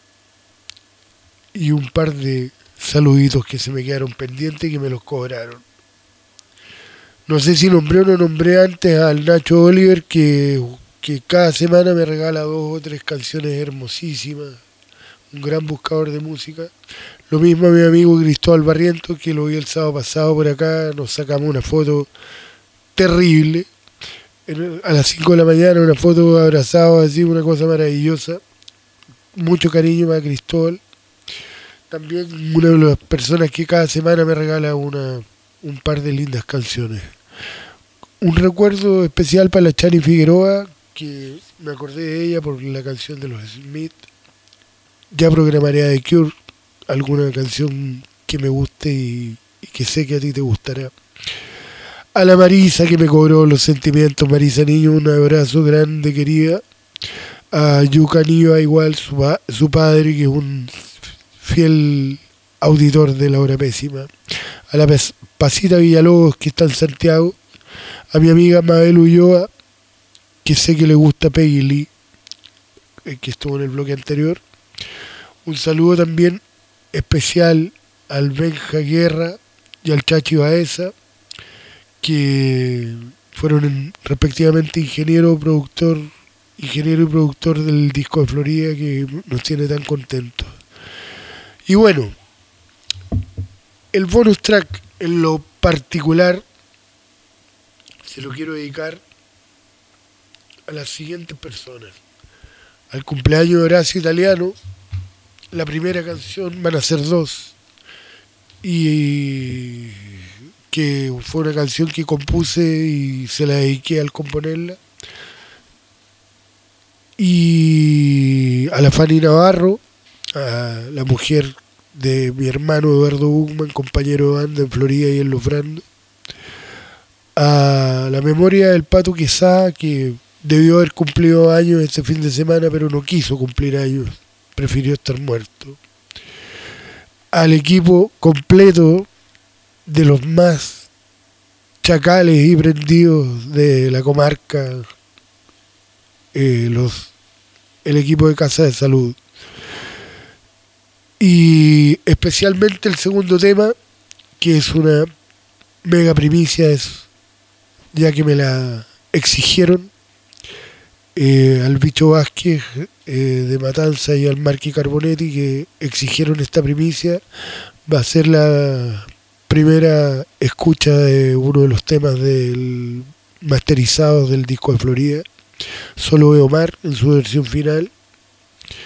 y un par de saluditos que se me quedaron pendientes y que me los cobraron. No sé si nombré o no nombré antes al Nacho Oliver, que, que cada semana me regala dos o tres canciones hermosísimas, un gran buscador de música. Lo mismo a mi amigo Cristóbal Barrientos, que lo vi el sábado pasado por acá, nos sacamos una foto terrible. A las cinco de la mañana, una foto abrazado, así, una cosa maravillosa. Mucho cariño para Cristóbal. También una de las personas que cada semana me regala una, un par de lindas canciones. Un recuerdo especial para la Chani Figueroa, que me acordé de ella por la canción de los Smith. Ya programaré de Cure alguna canción que me guste y, y que sé que a ti te gustará. A la Marisa, que me cobró los sentimientos, Marisa Niño, un abrazo grande, querida. A Yuka Niva, igual, su, su padre, que es un fiel auditor de la hora pésima. A la Pasita Villalobos, que está en Santiago. A mi amiga Mabel Ulloa, que sé que le gusta Peggy Lee, que estuvo en el bloque anterior. Un saludo también especial al Benja Guerra y al Chachi Baeza, que fueron respectivamente ingeniero, productor, ingeniero y productor del disco de Florida, que nos tiene tan contentos. Y bueno, el bonus track en lo particular se lo quiero dedicar a las siguientes personas. Al cumpleaños de Horacio Italiano, la primera canción, van a ser dos, y que fue una canción que compuse y se la dediqué al componerla. Y a la Fanny Navarro, a la mujer de mi hermano Eduardo Buchmann, compañero de banda en Florida y en Los Brandos. A la memoria del Pato Quesada, que debió haber cumplido años este fin de semana, pero no quiso cumplir años, prefirió estar muerto. Al equipo completo de los más chacales y prendidos de la comarca, eh, los, el equipo de Casa de Salud. Y especialmente el segundo tema, que es una mega primicia, es, ya que me la exigieron, eh, al Bicho Vázquez eh, de Matanza y al Marqui Carbonetti, que exigieron esta primicia. Va a ser la primera escucha de uno de los temas del masterizados del disco de Florida, Solo Veo Mar, en su versión final.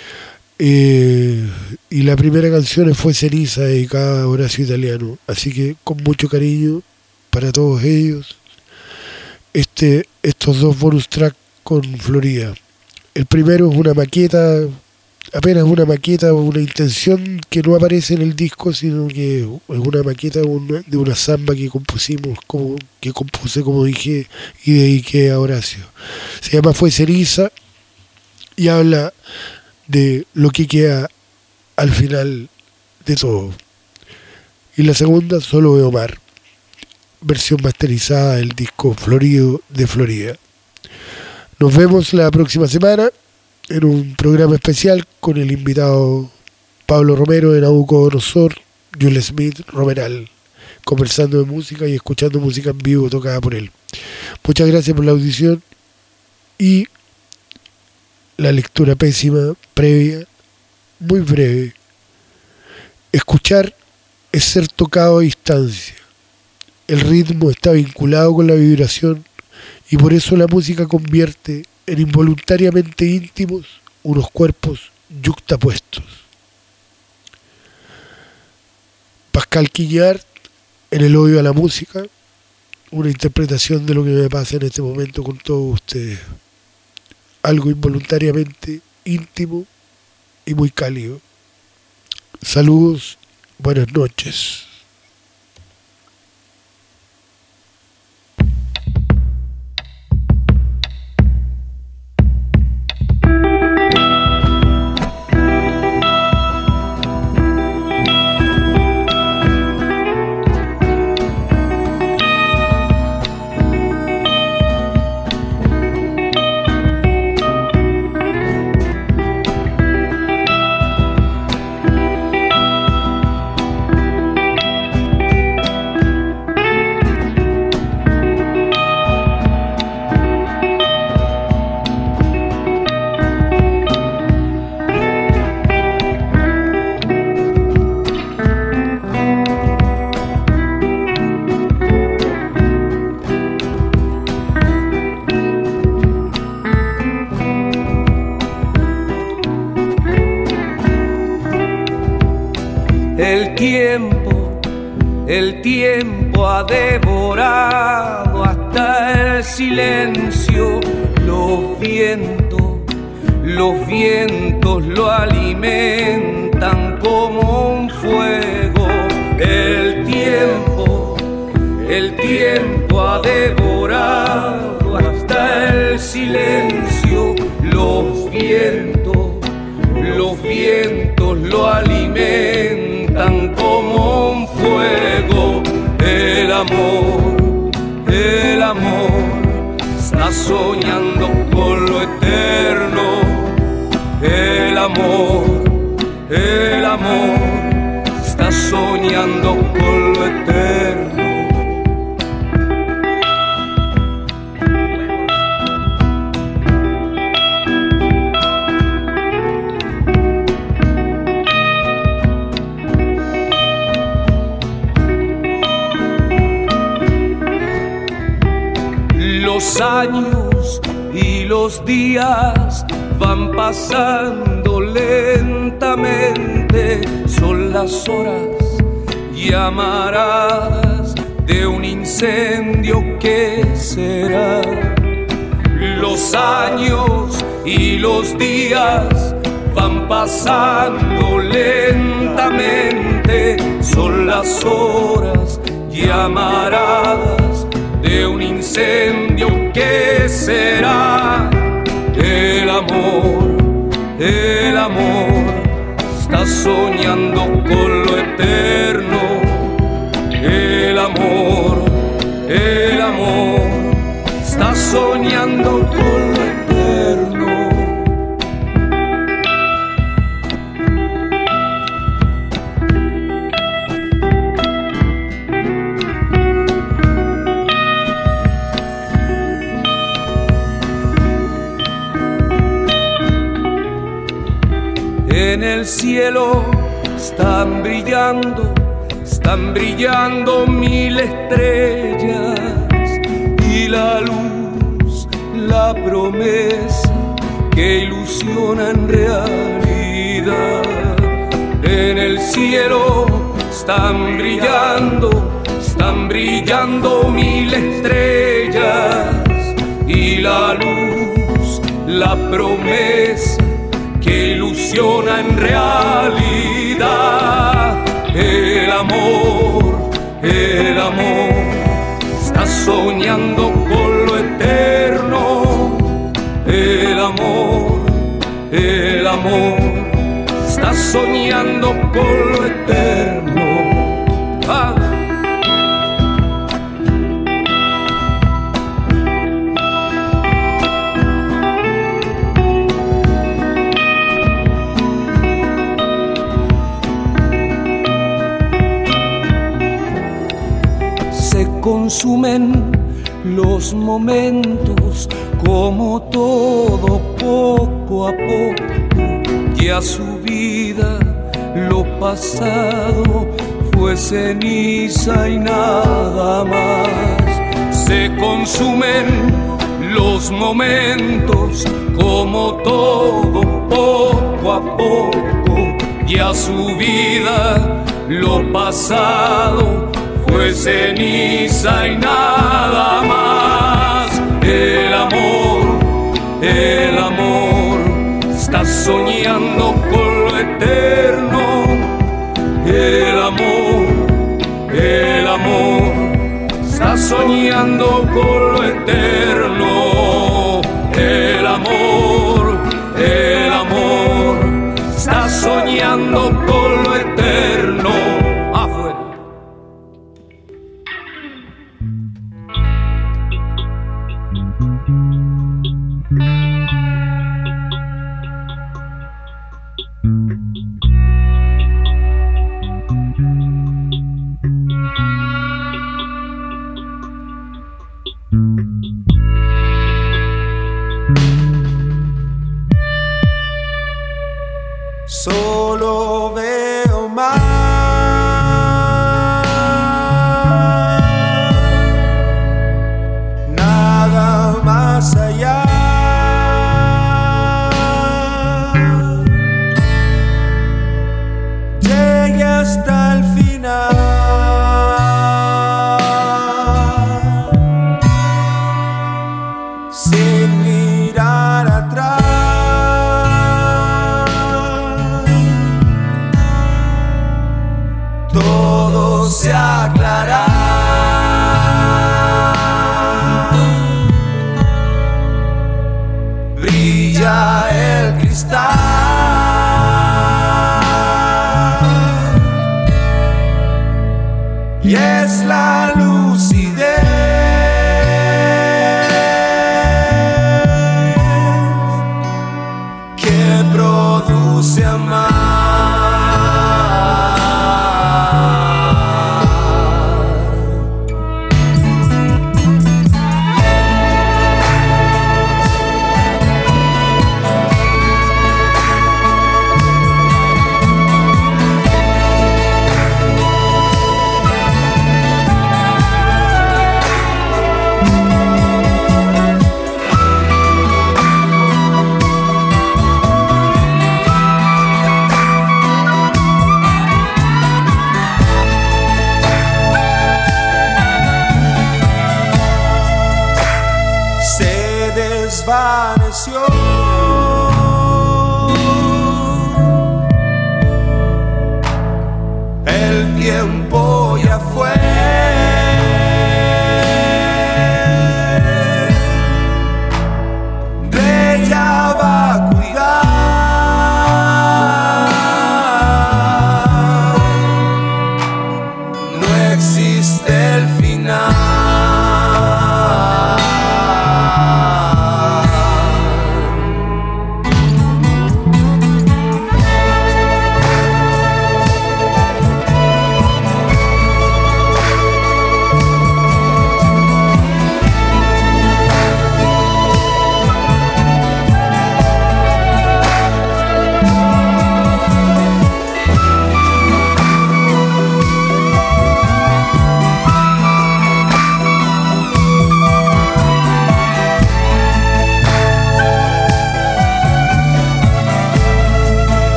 Eh, y la primera canción fue Ceniza, dedicada a Horacio Italiano. Así que con mucho cariño para todos ellos, este, estos dos bonus tracks con Florida. El primero es una maqueta, apenas una maqueta, una intención que no aparece en el disco, sino que es una maqueta de una, de una samba que compusimos, como, que compuse, como dije, y dediqué a Horacio. Se llama Fue Ceniza y habla de lo que queda al final de todo. Y la segunda, Solo Veo Mar, versión masterizada del disco Florido de Florida. Nos vemos la próxima semana en un programa especial con el invitado Pablo Romero de Nabucodonosor, Jules Smith Romeral, conversando de música y escuchando música en vivo tocada por él. Muchas gracias por la audición y la lectura pésima previa, muy breve. Escuchar es ser tocado a distancia. El ritmo está vinculado con la vibración y por eso la música convierte en involuntariamente íntimos unos cuerpos yuxtapuestos. Pascal Quiñard, en El odio a la música, una interpretación de lo que me pasa en este momento con todos ustedes. Algo involuntariamente íntimo y muy cálido. Saludos, buenas noches. El tiempo, el tiempo ha devorado hasta el silencio. Los vientos, los vientos lo alimentan como un fuego. El tiempo, el tiempo ha devorado hasta el silencio. Los vientos, los vientos lo alimentan como un fuego. El amor, el amor está soñando con lo eterno. El amor, el amor está soñando con lo eterno. Los años y los días van pasando lentamente. Son las horas llamaradas de un incendio que será. Los años y los días van pasando lentamente. Son las horas llamaradas de un incendio que será. El amor, el amor está soñando con lo eterno. El amor, el amor está soñando con lo eterno. En el cielo están brillando, están brillando mil estrellas y la luz, la promesa que ilusiona en realidad. cielo están brillando, están brillando mil estrellas y la luz, la promesa que ilusiona en realidad. El amor, el amor está soñando con lo eterno. El amor, el amor está soñando con lo eterno. Ah. Se consumen los momentos como todo poco a poco, ya su vida lo pasado fue ceniza y nada más. Se consumen los momentos como todo poco a poco, ya su vida lo pasado fue ceniza y nada más. El amor, el amor está soñando con lo eterno. El amor, el amor está soñando con lo eterno. El amor, el amor está soñando con lo eterno. Afuera. Solo veo más, nada más allá. Llegué hasta el final. Sin mirar atrás. Todo se aclara. Brilla el cristal y es la lucidez que produce amar. Desvaneció el tiempo, ya fue. De ella va a cuidar. No existe el final.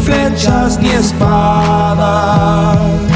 flechas ni espadas.